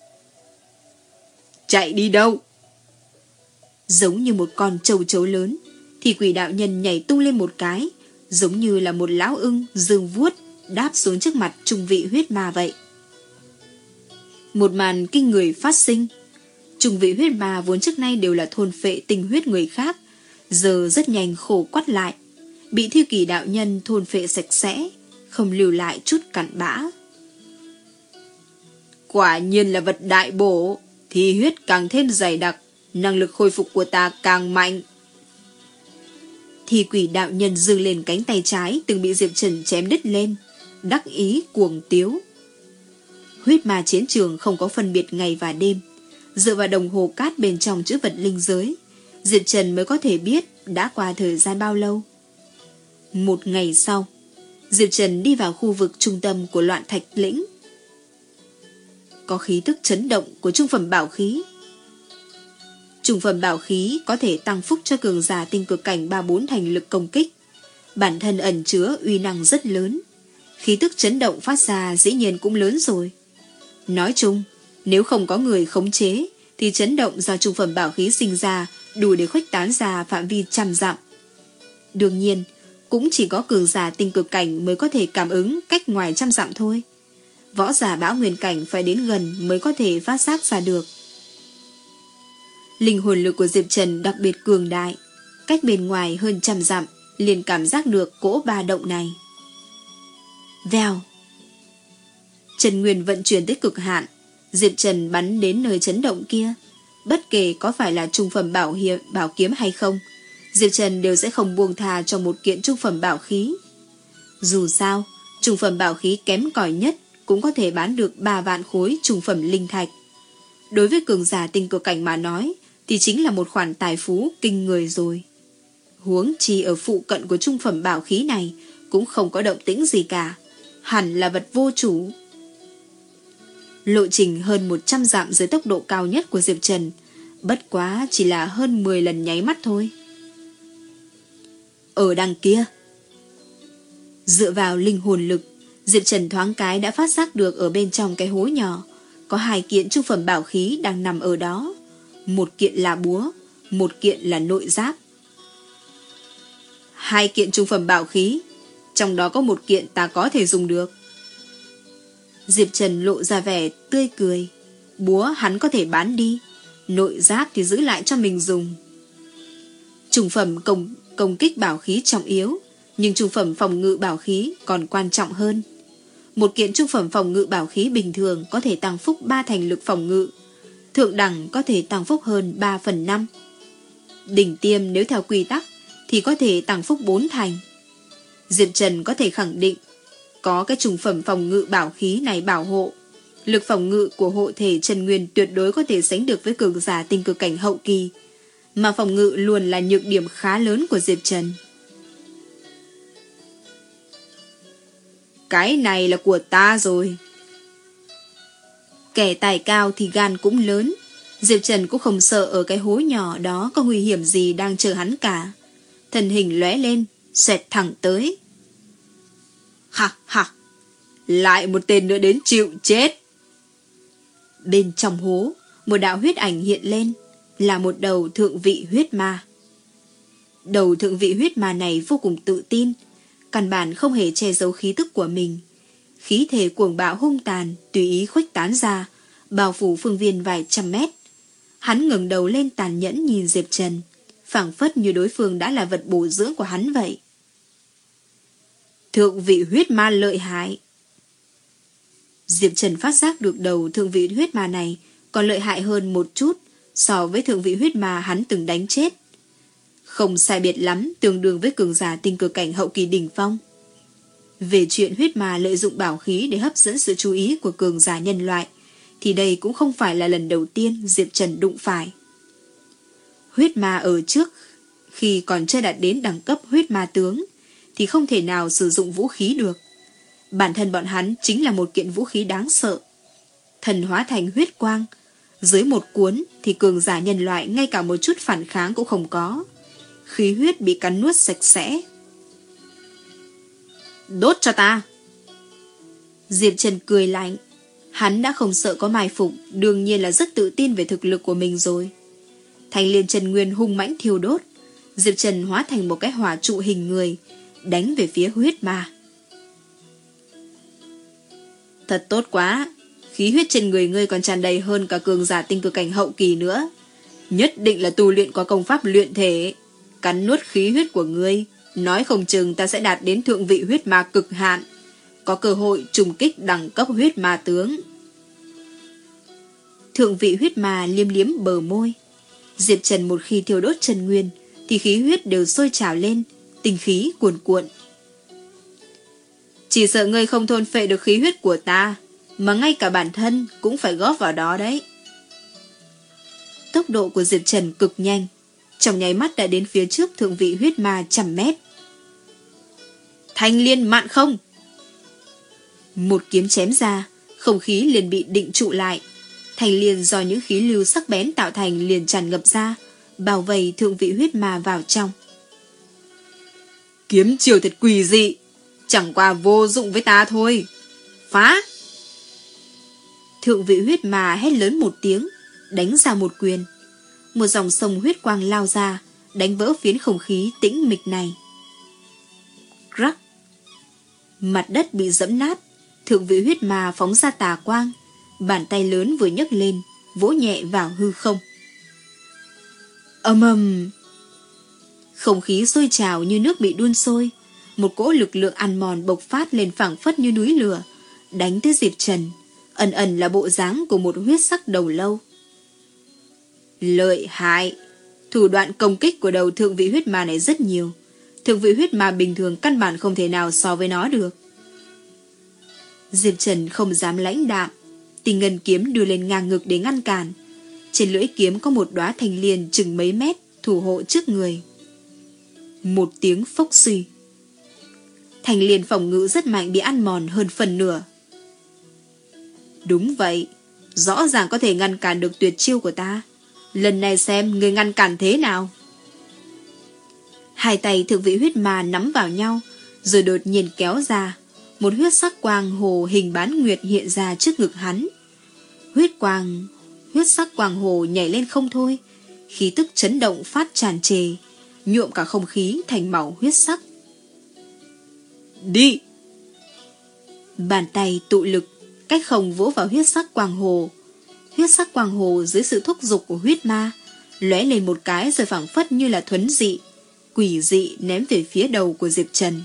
Chạy đi đâu? Giống như một con trâu trấu lớn, thi quỷ đạo nhân nhảy tung lên một cái, giống như là một lão ưng dương vuốt đáp xuống trước mặt trung vị huyết ma vậy. Một màn kinh người phát sinh. Trung vị huyết ma vốn trước nay đều là thôn phệ tinh huyết người khác, giờ rất nhanh khổ quắt lại, bị thi quỷ đạo nhân thôn phệ sạch sẽ, không lưu lại chút cặn bã. Quả nhiên là vật đại bổ, thi huyết càng thêm dày đặc, năng lực khôi phục của ta càng mạnh. Thi quỷ đạo nhân giương lên cánh tay trái từng bị Diệp Trần chém đứt lên, đắc ý cuồng tiếu. Huyết ma chiến trường không có phân biệt ngày và đêm. Dựa vào đồng hồ cát bên trong chữ vật linh giới, Diệp Trần mới có thể biết đã qua thời gian bao lâu. Một ngày sau, Diệp Trần đi vào khu vực trung tâm của loạn thạch lĩnh. Có khí tức chấn động của trung phẩm bảo khí. Trung phẩm bảo khí có thể tăng phúc cho cường giả tinh cực cảnh ba bốn thành lực công kích. Bản thân ẩn chứa uy năng rất lớn. Khí tức chấn động phát ra dĩ nhiên cũng lớn rồi. Nói chung, nếu không có người khống chế, thì chấn động do trung phẩm bảo khí sinh ra đủ để khuếch tán ra phạm vi trăm dặm. Đương nhiên, cũng chỉ có cường giả tinh cực cảnh mới có thể cảm ứng cách ngoài trăm dặm thôi. Võ giả bão nguyên cảnh phải đến gần mới có thể phát giác ra được. Linh hồn lực của Diệp Trần đặc biệt cường đại, cách bên ngoài hơn trăm dặm liền cảm giác được cỗ ba động này. Vèo. Trần Nguyên vận chuyển tới cực hạn, Diệp Trần bắn đến nơi chấn động kia. Bất kể có phải là trung phẩm bảo hiệp, bảo kiếm hay không, Diệp Trần đều sẽ không buông tha cho một kiện trung phẩm bảo khí. Dù sao, trung phẩm bảo khí kém cỏi nhất cũng có thể bán được ba vạn khối trung phẩm linh thạch. Đối với cường giả tinh cực cảnh mà nói, thì chính là một khoản tài phú kinh người rồi. Huống chi ở phụ cận của trung phẩm bảo khí này cũng không có động tĩnh gì cả, hẳn là vật vô chủ. Lộ trình hơn một trăm dặm dưới tốc độ cao nhất của Diệp Trần, bất quá chỉ là hơn mười lần nháy mắt thôi. Ở đằng kia, dựa vào linh hồn lực, Diệp Trần thoáng cái đã phát giác được ở bên trong cái hố nhỏ có hai kiện trung phẩm bảo khí đang nằm ở đó. Một kiện là búa, một kiện là nội giáp. Hai kiện trung phẩm bảo khí, trong đó có một kiện ta có thể dùng được. Diệp Trần lộ ra vẻ tươi cười. Búa hắn có thể bán đi, nội giáp thì giữ lại cho mình dùng. Trung phẩm công, công kích bảo khí trọng yếu, nhưng trung phẩm phòng ngự bảo khí còn quan trọng hơn. Một kiện trung phẩm phòng ngự bảo khí bình thường có thể tăng phúc ba thành lực phòng ngự, thượng đẳng có thể tăng phúc hơn ba phần năm. Đỉnh tiêm nếu theo quy tắc thì có thể tăng phúc bốn thành. Diệp Trần có thể khẳng định, có cái trung phẩm phòng ngự bảo khí này bảo hộ, lực phòng ngự của hộ thể Trần Nguyên tuyệt đối có thể sánh được với cường giả tinh cực cảnh hậu kỳ, mà phòng ngự luôn là nhược điểm khá lớn của Diệp Trần. Cái này là của ta rồi. Kẻ tài cao thì gan cũng lớn. Diệp Trần cũng không sợ ở cái hố nhỏ đó có nguy hiểm gì đang chờ hắn cả. Thân hình lóe lên, xẹt thẳng tới. Hạc hạc, lại một tên nữa đến chịu chết. Bên trong hố, một đạo huyết ảnh hiện lên, là một đầu thượng vị huyết ma. Đầu thượng vị huyết ma này vô cùng tự tin, căn bản không hề che giấu khí tức của mình. khí thể cuồng bạo hung tàn tùy ý khuếch tán ra, bao phủ phương viên vài trăm mét. Hắn ngẩng đầu lên tàn nhẫn nhìn Diệp Trần, phảng phất như đối phương đã là vật bổ dưỡng của hắn vậy. Thượng vị huyết ma lợi hại. Diệp Trần phát giác được đầu thượng vị huyết ma này còn lợi hại hơn một chút so với thượng vị huyết ma hắn từng đánh chết. Không sai biệt lắm, tương đương với cường giả tinh cực cảnh hậu kỳ đỉnh phong. Về chuyện huyết ma lợi dụng bảo khí để hấp dẫn sự chú ý của cường giả nhân loại, thì đây cũng không phải là lần đầu tiên Diệp Trần đụng phải. Huyết ma ở trước, khi còn chưa đạt đến đẳng cấp huyết ma tướng, thì không thể nào sử dụng vũ khí được. Bản thân bọn hắn chính là một kiện vũ khí đáng sợ. Thần hóa thành huyết quang, dưới một cuốn thì cường giả nhân loại ngay cả một chút phản kháng cũng không có. Khí huyết bị cắn nuốt sạch sẽ. Đốt cho ta! Diệp Trần cười lạnh. Hắn đã không sợ có mai phục, đương nhiên là rất tự tin về thực lực của mình rồi. Thanh liên chân nguyên hung mãnh thiêu đốt, Diệp Trần hóa thành một cái hỏa trụ hình người, đánh về phía huyết ma. Thật tốt quá, khí huyết trên người ngươi còn tràn đầy hơn cả cường giả tinh cực cảnh hậu kỳ nữa. Nhất định là tu luyện có công pháp luyện thể. Cắn nuốt khí huyết của ngươi, nói không chừng ta sẽ đạt đến thượng vị huyết ma cực hạn, có cơ hội trùng kích đẳng cấp huyết ma tướng. Thượng vị huyết ma liếm liếm bờ môi. Diệp Trần một khi thiêu đốt chân nguyên thì khí huyết đều sôi trào lên, tinh khí cuồn cuộn. Chỉ sợ ngươi không thôn phệ được khí huyết của ta, mà ngay cả bản thân cũng phải góp vào đó đấy. Tốc độ của Diệp Trần cực nhanh, trong nháy mắt đã đến phía trước thượng vị huyết ma trăm mét. Thanh liên mạn không! Một kiếm chém ra, không khí liền bị định trụ lại. Thanh liên do những khí lưu sắc bén tạo thành liền tràn ngập ra, bao vây thượng vị huyết ma vào trong. Kiếm chiều thật quỷ dị, chẳng qua vô dụng với ta thôi. Phá! Thượng vị huyết ma hét lớn một tiếng, đánh ra một quyền. Một dòng sông huyết quang lao ra, đánh vỡ phiến không khí tĩnh mịch này. Rắc! Mặt đất bị dẫm nát, thượng vị huyết ma phóng ra tà quang, bàn tay lớn vừa nhấc lên, vỗ nhẹ vào hư không. Ầm ầm! Không khí sôi trào như nước bị đun sôi, một cỗ lực lượng ăn mòn bộc phát lên phảng phất như núi lửa, đánh tới Diệp Trần, ẩn ẩn là bộ dáng của một huyết sắc đầu lâu. Lợi hại! Thủ đoạn công kích của đầu thượng vị huyết ma này rất nhiều. Thượng vị huyết ma bình thường căn bản không thể nào so với nó được. Diệp Trần không dám lãnh đạm, Tình ngân kiếm đưa lên ngang ngực để ngăn cản. Trên lưỡi kiếm có một đóa thanh liên chừng mấy mét thủ hộ trước người. Một tiếng phốc suy, thanh liên phòng ngự rất mạnh bị ăn mòn hơn phần nửa. Đúng vậy, rõ ràng có thể ngăn cản được tuyệt chiêu của ta. Lần này xem người ngăn cản thế nào. Hai tay thượng vị huyết ma nắm vào nhau, rồi đột nhiên kéo ra. Một huyết sắc quang hồ hình bán nguyệt hiện ra trước ngực hắn. Huyết quang, huyết sắc quang hồ nhảy lên không thôi, khí tức chấn động phát tràn trề, nhuộm cả không khí thành màu huyết sắc. Đi! Bàn tay tụ lực, cách không vỗ vào huyết sắc quang hồ. Huyết sắc quang hồ dưới sự thúc giục của huyết ma, lóe lên một cái rồi phảng phất như là thuấn dị, quỷ dị ném về phía đầu của Diệp Trần.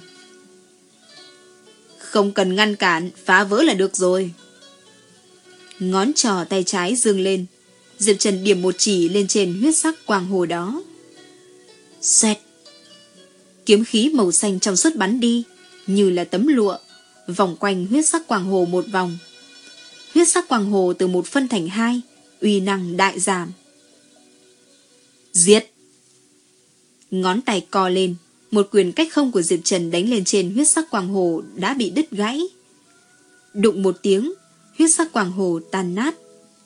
Không cần ngăn cản, phá vỡ là được rồi. Ngón trỏ tay trái giương lên, Diệp Trần điểm một chỉ lên trên huyết sắc quang hồ đó. Xoẹt! Kiếm khí màu xanh trong suốt bắn đi, như là tấm lụa, vòng quanh huyết sắc quang hồ một vòng. Huyết sắc quang hồ từ một phân thành hai, uy năng đại giảm. Giết! Ngón tay co lên, một quyền cách không của Diệp Trần đánh lên trên huyết sắc quang hồ đã bị đứt gãy. Đụng một tiếng, huyết sắc quang hồ tan nát.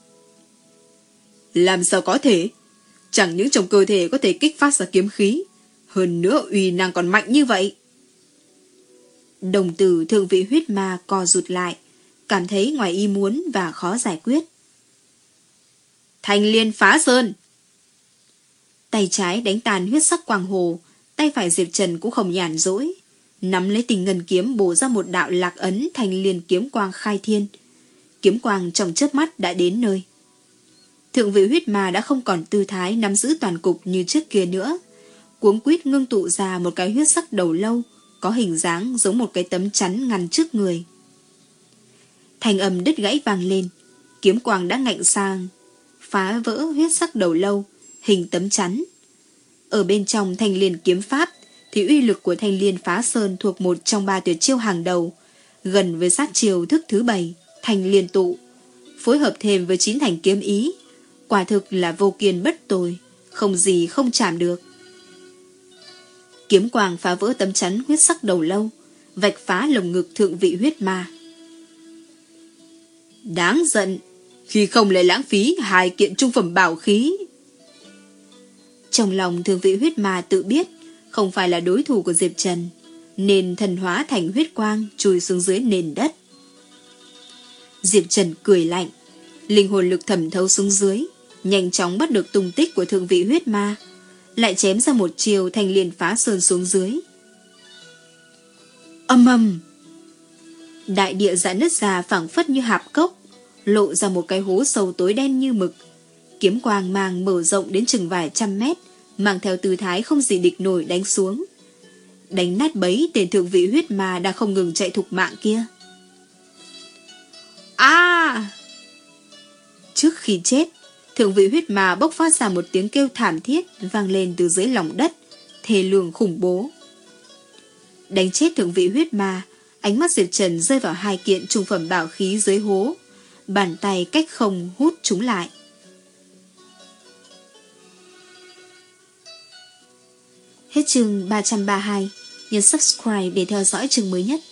Làm sao có thể? Chẳng những trong cơ thể có thể kích phát ra kiếm khí, hơn nữa uy năng còn mạnh như vậy. Đồng tử thượng vị huyết ma co rụt lại, cảm thấy ngoài ý muốn và khó giải quyết. Thanh liên phá sơn! Tay trái đánh tàn huyết sắc quang hồ, tay phải Diệp Trần cũng không nhàn rỗi. nắm lấy tình ngân kiếm bổ ra một đạo lạc ấn thành liền kiếm quang khai thiên. Kiếm quang trong chớp mắt đã đến nơi. Thượng vị huyết ma đã không còn tư thái nắm giữ toàn cục như trước kia nữa, cuống quýt ngưng tụ ra một cái huyết sắc đầu lâu có hình dáng giống một cái tấm chắn ngăn trước người. Thanh âm đứt gãy vang lên, kiếm quang đã ngạnh sang phá vỡ huyết sắc đầu lâu hình tấm chắn. Ở bên trong thanh liên kiếm pháp thì uy lực của thanh liên phá sơn thuộc một trong ba tuyệt chiêu hàng đầu, gần với sát chiêu thức thứ bảy thanh liên tụ, phối hợp thêm với chín thành kiếm ý, quả thực là vô kiên bất tồi, không gì không chạm được. Kiếm quang phá vỡ tấm chắn huyết sắc đầu lâu, vạch phá lồng ngực thượng vị huyết ma. Đáng giận, khi không lại lãng phí hai kiện trung phẩm bảo khí. Trong lòng thượng vị huyết ma tự biết không phải là đối thủ của Diệp Trần, nên thần hóa thành huyết quang chui xuống dưới nền đất. Diệp Trần cười lạnh, linh hồn lực thẩm thấu xuống dưới, nhanh chóng bắt được tung tích của thượng vị huyết ma, lại chém ra một chiều thanh liên phá sơn xuống dưới. Âm ầm, đại địa giãn nứt ra phảng phất như hạp cốc, lộ ra một cái hố sâu tối đen như mực. Kiếm quang mang mở rộng đến chừng vài trăm mét, mang theo tư thái không gì địch nổi đánh xuống, đánh nát bấy tên thượng vị huyết ma đang không ngừng chạy thục mạng kia. A! À! Trước khi chết, thượng vị huyết ma bốc phát ra một tiếng kêu thảm thiết vang lên từ dưới lòng đất, thê lương khủng bố. Đánh chết thượng vị huyết ma, ánh mắt Diệp Trần rơi vào hai kiện trung phẩm bảo khí dưới hố, bàn tay cách không hút chúng lại. Hết chương ba trăm ba mươi hai, nhấn subscribe để theo dõi chương mới nhất.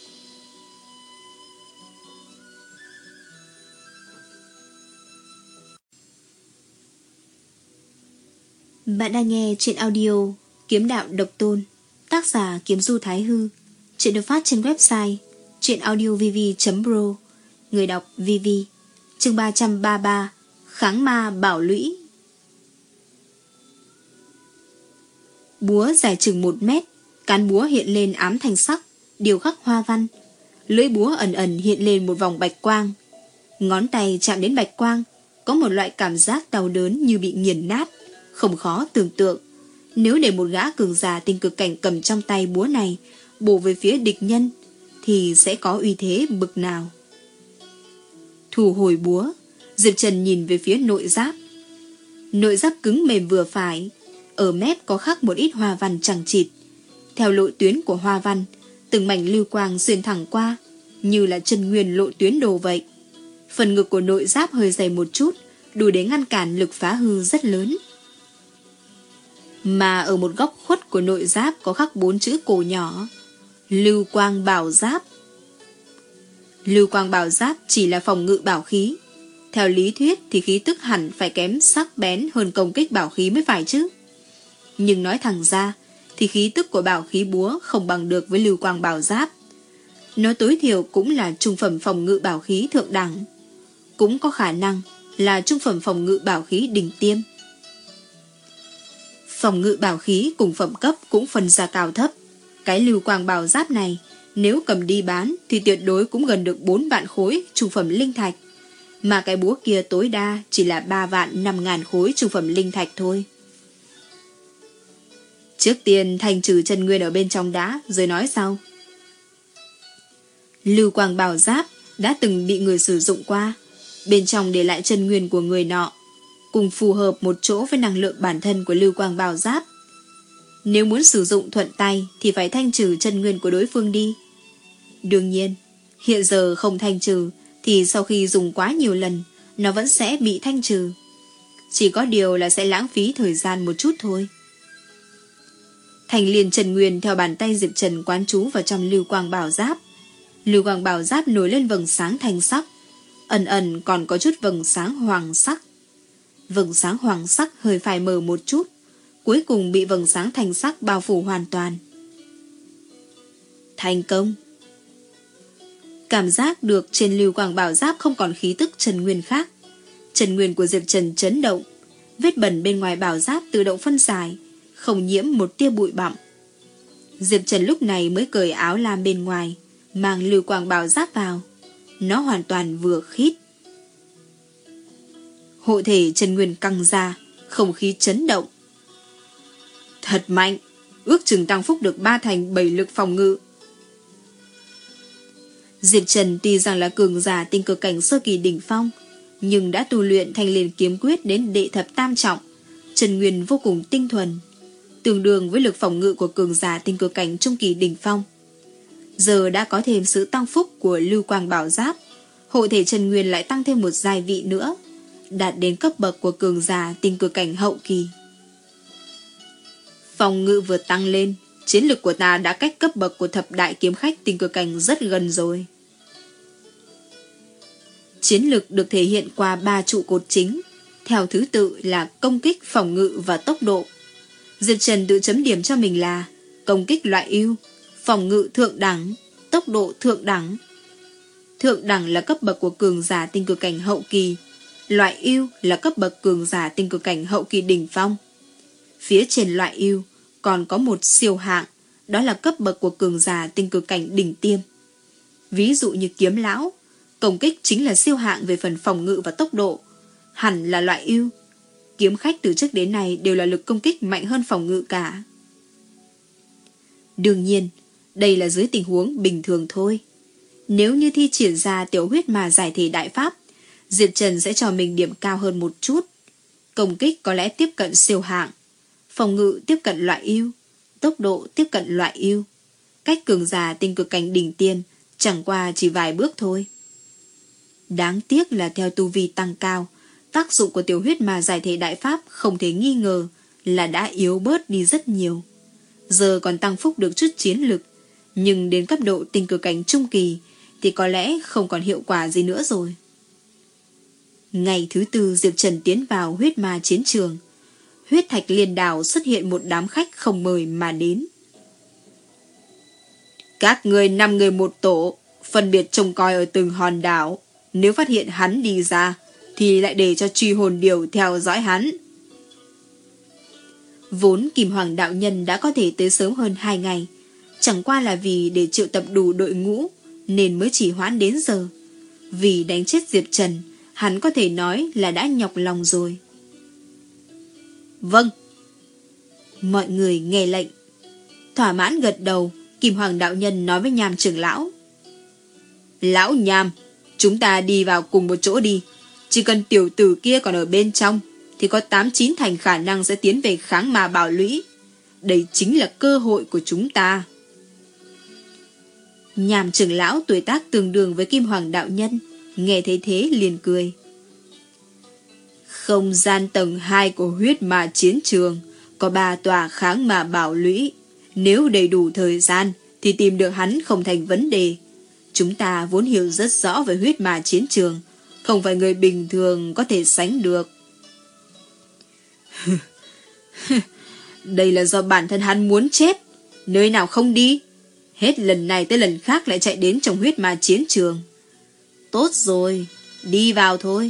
Bạn đang nghe truyện audio Kiếm Đạo Độc Tôn, tác giả Kiếm Du Thái Hư. Truyện được phát trên website truyệnaudiovv chấm pro, người đọc vê vê. Chương ba trăm ba mươi ba, Kháng Ma Bảo Lũy. Búa dài chừng một mét, cán búa hiện lên ám thanh sắc, điêu khắc hoa văn. Lưỡi búa ẩn ẩn hiện lên một vòng bạch quang. Ngón tay chạm đến bạch quang, có một loại cảm giác đau đớn như bị nghiền nát, không khó tưởng tượng. Nếu để một gã cường giả tinh cực cảnh cầm trong tay búa này bổ về phía địch nhân, thì sẽ có uy thế bực nào. Thu hồi búa, Diệp Trần nhìn về phía nội giáp. Nội giáp cứng mềm vừa phải, ở mép có khắc một ít hoa văn chằng chịt. Theo lộ tuyến của hoa văn, từng mảnh lưu quang xuyên thẳng qua, như là chân nguyên lộ tuyến đồ vậy. Phần ngực của nội giáp hơi dày một chút, đủ để ngăn cản lực phá hư rất lớn. Mà ở một góc khuất của nội giáp có khắc bốn chữ cổ nhỏ: Lưu Quang Bảo Giáp. Lưu Quang Bảo Giáp chỉ là phòng ngự bảo khí. Theo lý thuyết thì khí tức hẳn phải kém sắc bén hơn công kích bảo khí mới phải chứ. Nhưng nói thẳng ra thì khí tức của bảo khí búa không bằng được với Lưu Quang Bảo Giáp. Nó tối thiểu cũng là trung phẩm phòng ngự bảo khí thượng đẳng, cũng có khả năng là trung phẩm phòng ngự bảo khí đỉnh tiêm. Phòng ngự bảo khí cùng phẩm cấp cũng phân ra cao thấp. Cái Lưu Quang Bảo Giáp này nếu cầm đi bán thì tuyệt đối cũng gần được bốn vạn khối trung phẩm linh thạch, mà cái búa kia tối đa chỉ là ba vạn năm ngàn khối trung phẩm linh thạch thôi. Trước tiên thanh trừ chân nguyên ở bên trong đã, rồi nói sau. Lưu Quang Bảo Giáp đã từng bị người sử dụng qua, bên trong để lại chân nguyên của người nọ, cùng phù hợp một chỗ với năng lượng bản thân của Lưu Quang Bảo Giáp. Nếu muốn sử dụng thuận tay thì phải thanh trừ chân nguyên của đối phương đi. Đương nhiên, hiện giờ không thanh trừ thì sau khi dùng quá nhiều lần, nó vẫn sẽ bị thanh trừ. Chỉ có điều là sẽ lãng phí thời gian một chút thôi. Thành liền chân nguyên theo bàn tay Diệp Trần quán trú vào trong Lưu Quang Bảo Giáp. Lưu Quang Bảo Giáp nổi lên vầng sáng thanh sắc, ẩn ẩn còn có chút vầng sáng hoàng sắc. Vầng sáng hoàng sắc hơi phải mờ một chút, cuối cùng bị vầng sáng thanh sắc bao phủ hoàn toàn. Thành công. Cảm giác được trên Lưu Quang Bảo Giáp không còn khí tức chân nguyên khác. Chân nguyên của Diệp Trần chấn động, vết bẩn bên ngoài bảo giáp tự động phân giải, không nhiễm một tia bụi bặm. Diệp Trần lúc này mới cởi áo lam bên ngoài, mang lưu quang bảo giáp vào. Nó hoàn toàn vừa khít. Hộ thể Trần Nguyên căng ra, không khí chấn động. Thật mạnh, ước chừng tăng phúc được ba thành bảy lực phòng ngự. Diệp Trần tuy rằng là cường giả tinh cực cảnh sơ kỳ đỉnh phong, nhưng đã tu luyện Thanh Liên kiếm quyết đến đệ thập tam trọng, Trần Nguyên vô cùng tinh thuần, tương đương với lực phòng ngự của cường giả tinh cực cảnh trung kỳ đỉnh phong. Giờ đã có thêm sự tăng phúc của lưu quang bảo giáp, hộ thể Trần Nguyên lại tăng thêm một giai vị nữa, đạt đến cấp bậc của cường giả tinh cực cảnh hậu kỳ. Phòng ngự vừa tăng lên, chiến lực của ta đã cách cấp bậc của thập đại kiếm khách tinh cực cảnh rất gần rồi. Chiến lực được thể hiện qua ba trụ cột chính, theo thứ tự là công kích, phòng ngự và tốc độ. Diệp Trần tự chấm điểm cho mình là công kích loại ưu, phòng ngự thượng đẳng, tốc độ thượng đẳng. Thượng đẳng là cấp bậc của cường giả tinh cực cảnh hậu kỳ, loại ưu là cấp bậc cường giả tinh cực cảnh hậu kỳ đỉnh phong. Phía trên loại ưu còn có một siêu hạng, đó là cấp bậc của cường giả tinh cực cảnh đỉnh tiêm. Ví dụ như kiếm lão, công kích chính là siêu hạng về phần phòng ngự và tốc độ, hẳn là loại ưu. Kiếm khách từ trước đến nay đều là lực công kích mạnh hơn phòng ngự cả. Đương nhiên, đây là dưới tình huống bình thường thôi. Nếu như thi triển ra tiểu huyết mà giải thể đại pháp, Diệp Trần sẽ cho mình điểm cao hơn một chút. Công kích có lẽ tiếp cận siêu hạng, phòng ngự tiếp cận loại ưu, tốc độ tiếp cận loại ưu. Cách cường giả tinh cực cảnh đỉnh tiên chẳng qua chỉ vài bước thôi. Đáng tiếc là theo tu vi tăng cao, tác dụng của tiểu huyết mà giải thể đại pháp không thể nghi ngờ là đã yếu bớt đi rất nhiều. Giờ còn tăng phúc được chút chiến lực, nhưng đến cấp độ tinh cực cảnh trung kỳ thì có lẽ không còn hiệu quả gì nữa rồi. Ngày thứ tư Diệp Trần tiến vào huyết ma chiến trường. Huyết thạch liên đảo xuất hiện một đám khách không mời mà đến. Các người năm người một tổ, phân biệt trông coi ở từng hòn đảo. Nếu phát hiện hắn đi ra thì lại để cho truy hồn điều theo dõi hắn. Vốn Kim Hoàng đạo nhân đã có thể tới sớm hơn hai ngày, chẳng qua là vì để triệu tập đủ đội ngũ nên mới chỉ hoãn đến giờ. Vì đánh chết Diệp Trần, hắn có thể nói là đã nhọc lòng rồi. Vâng. Mọi người nghe lệnh. Thỏa mãn gật đầu, Kim Hoàng đạo nhân nói với Nham trưởng lão. Lão Nham, chúng ta đi vào cùng một chỗ đi. Chỉ cần tiểu tử kia còn ở bên trong thì có tám chín thành khả năng sẽ tiến về kháng ma bảo lũy. Đây chính là cơ hội của chúng ta. Nham trưởng lão tuổi tác tương đương với Kim Hoàng đạo nhân, nghe thấy thế liền cười. Không gian tầng hai của huyết ma chiến trường có ba tòa kháng ma bảo lũy. Nếu đầy đủ thời gian thì tìm được hắn không thành vấn đề. Chúng ta vốn hiểu rất rõ về huyết ma chiến trường, không phải người bình thường có thể sánh được. Đây là do bản thân hắn muốn chết, nơi nào không đi. Hết lần này tới lần khác lại chạy đến trong huyết ma chiến trường. Tốt rồi, đi vào thôi.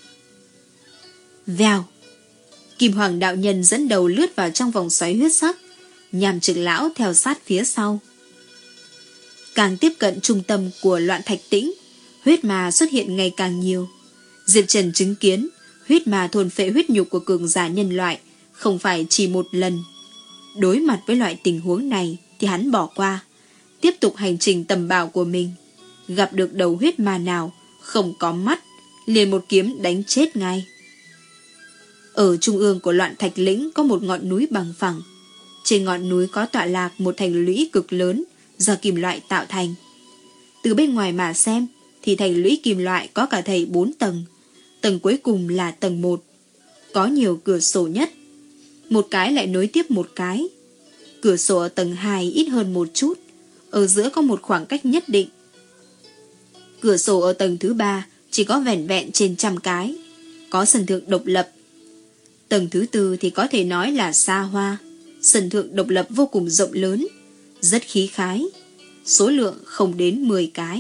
Vèo. Kim Hoàng đạo nhân dẫn đầu lướt vào trong vòng xoáy huyết sắc, Nham trưởng lão theo sát phía sau. Càng tiếp cận trung tâm của loạn thạch tĩnh, huyết ma xuất hiện ngày càng nhiều. Diệp Trần chứng kiến huyết ma thôn phệ huyết nhục của cường giả nhân loại không phải chỉ một lần. Đối mặt với loại tình huống này thì hắn bỏ qua, tiếp tục hành trình tầm bảo của mình. Gặp được đầu huyết ma nào không có mắt, liền một kiếm đánh chết ngay. Ở trung ương của loạn thạch lĩnh có một ngọn núi bằng phẳng. Trên ngọn núi có tọa lạc một thành lũy cực lớn do kim loại tạo thành. Từ bên ngoài mà xem thì thành lũy kim loại có cả thảy bốn tầng. Tầng cuối cùng là tầng một. Có nhiều cửa sổ nhất. Một cái lại nối tiếp một cái. Cửa sổ ở tầng hai ít hơn một chút. Ở giữa có một khoảng cách nhất định. Cửa sổ ở tầng thứ ba chỉ có vẻn vẹn trên trăm cái. Có sân thượng độc lập. Tầng thứ tư thì có thể nói là xa hoa. Sân thượng độc lập vô cùng rộng lớn, rất khí khái. Số lượng không đến mười cái.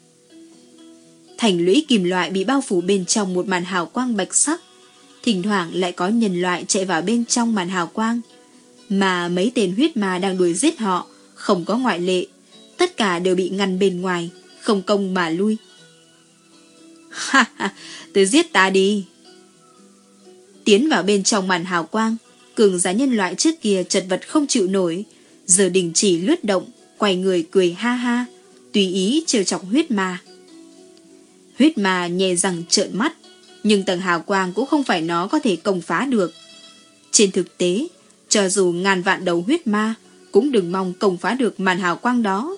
Thành lũy kim loại bị bao phủ bên trong một màn hào quang bạch sắc. Thỉnh thoảng lại có nhân loại chạy vào bên trong màn hào quang. Mà mấy tên huyết ma đang đuổi giết họ không có ngoại lệ, tất cả đều bị ngăn bên ngoài, không công mà lui. Ha ha, tới giết ta đi. Tiến vào bên trong màn hào quang, cường giả nhân loại trước kia chật vật không chịu nổi, giờ đình chỉ lướt động, quay người cười ha ha, tùy ý trêu chọc huyết ma. Huyết ma nhè răng trợn mắt, nhưng tầng hào quang cũng không phải nó có thể công phá được. Trên thực tế, cho dù ngàn vạn đầu huyết ma, cũng đừng mong công phá được màn hào quang đó.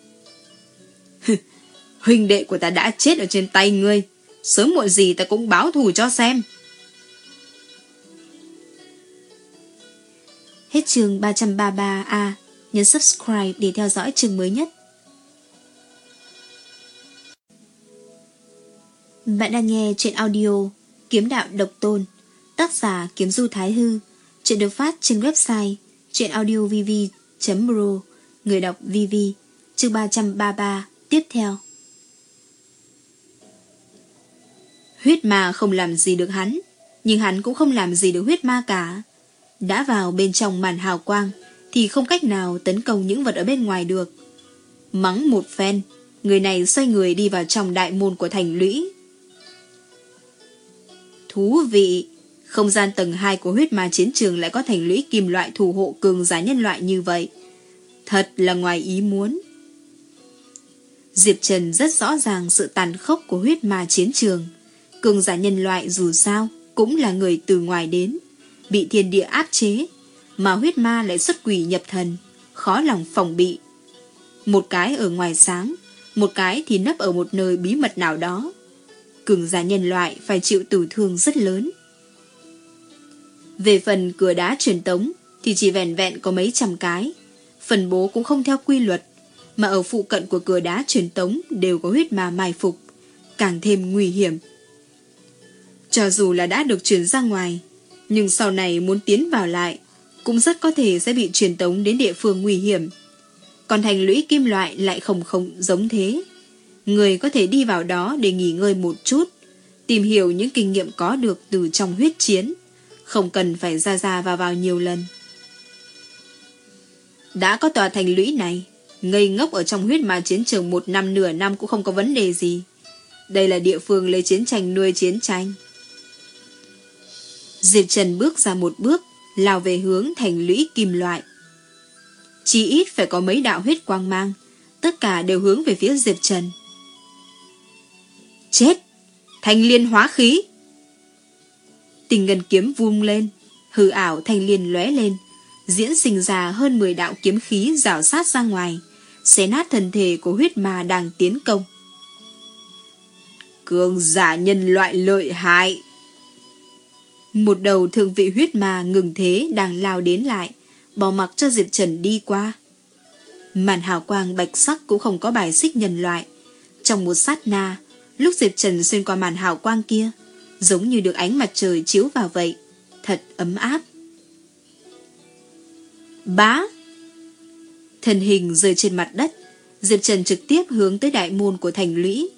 Huynh đệ của ta đã chết ở trên tay ngươi, sớm muộn gì ta cũng báo thù cho xem. Hết chương ba trăm ba mươi ba A, nhấn subscribe để theo dõi chương mới nhất. Bạn đang nghe truyện audio Kiếm Đạo Độc Tôn, tác giả Kiếm Du Thái Hư. Truyện được phát trên website truyệnaudiovv chấm pro, người đọc vê vê. Chương ba trăm ba mươi ba tiếp theo. Huyết ma không làm gì được hắn, nhưng hắn cũng không làm gì được huyết ma cả. Đã vào bên trong màn hào quang thì không cách nào tấn công những vật ở bên ngoài được. Mắng một phen, người này xoay người đi vào trong đại môn của thành lũy. Thú vị, không gian tầng hai của huyết ma chiến trường lại có thành lũy kim loại thủ hộ cường giả nhân loại như vậy. Thật là ngoài ý muốn. Diệp Trần rất rõ ràng sự tàn khốc của huyết ma chiến trường. Cường giả nhân loại dù sao cũng là người từ ngoài đến, bị thiên địa áp chế, mà huyết ma lại xuất quỷ nhập thần, khó lòng phòng bị. Một cái ở ngoài sáng, một cái thì nấp ở một nơi bí mật nào đó. Cường giả nhân loại phải chịu tử thương rất lớn. Về phần cửa đá truyền tống thì chỉ vẹn vẹn có mấy trăm cái, phân bố cũng không theo quy luật, mà ở phụ cận của cửa đá truyền tống đều có huyết ma mai phục, càng thêm nguy hiểm. Cho dù là đã được truyền ra ngoài, nhưng sau này muốn tiến vào lại cũng rất có thể sẽ bị truyền tống đến địa phương nguy hiểm. Còn thành lũy kim loại lại không không giống thế. Người có thể đi vào đó để nghỉ ngơi một chút, tìm hiểu những kinh nghiệm có được từ trong huyết chiến, không cần phải ra ra vào vào nhiều lần. Đã có tòa thành lũy này, ngây ngốc ở trong huyết ma chiến trường một năm nửa năm cũng không có vấn đề gì. Đây là địa phương lấy chiến tranh nuôi chiến tranh. Diệp Trần bước ra một bước, lao về hướng thành lũy kim loại. Chỉ ít phải có mấy đạo huyết quang mang, tất cả đều hướng về phía Diệp Trần. Chết! Thanh liên hóa khí! Tình ngân kiếm vung lên, hư ảo thanh liên lóe lên, diễn sinh ra hơn mười đạo kiếm khí rảo sát ra ngoài, xé nát thân thể của huyết ma đang tiến công. Cường giả nhân loại lợi hại! Một đầu thượng vị huyết ma ngừng thế đang lao đến lại, bỏ mặc cho Diệp Trần đi qua. Màn hào quang bạch sắc cũng không có bài xích nhân loại. Trong một sát na, lúc Diệp Trần xuyên qua màn hào quang kia, giống như được ánh mặt trời chiếu vào vậy, thật ấm áp. Bá! Thân hình rơi trên mặt đất, Diệp Trần trực tiếp hướng tới đại môn của thành lũy.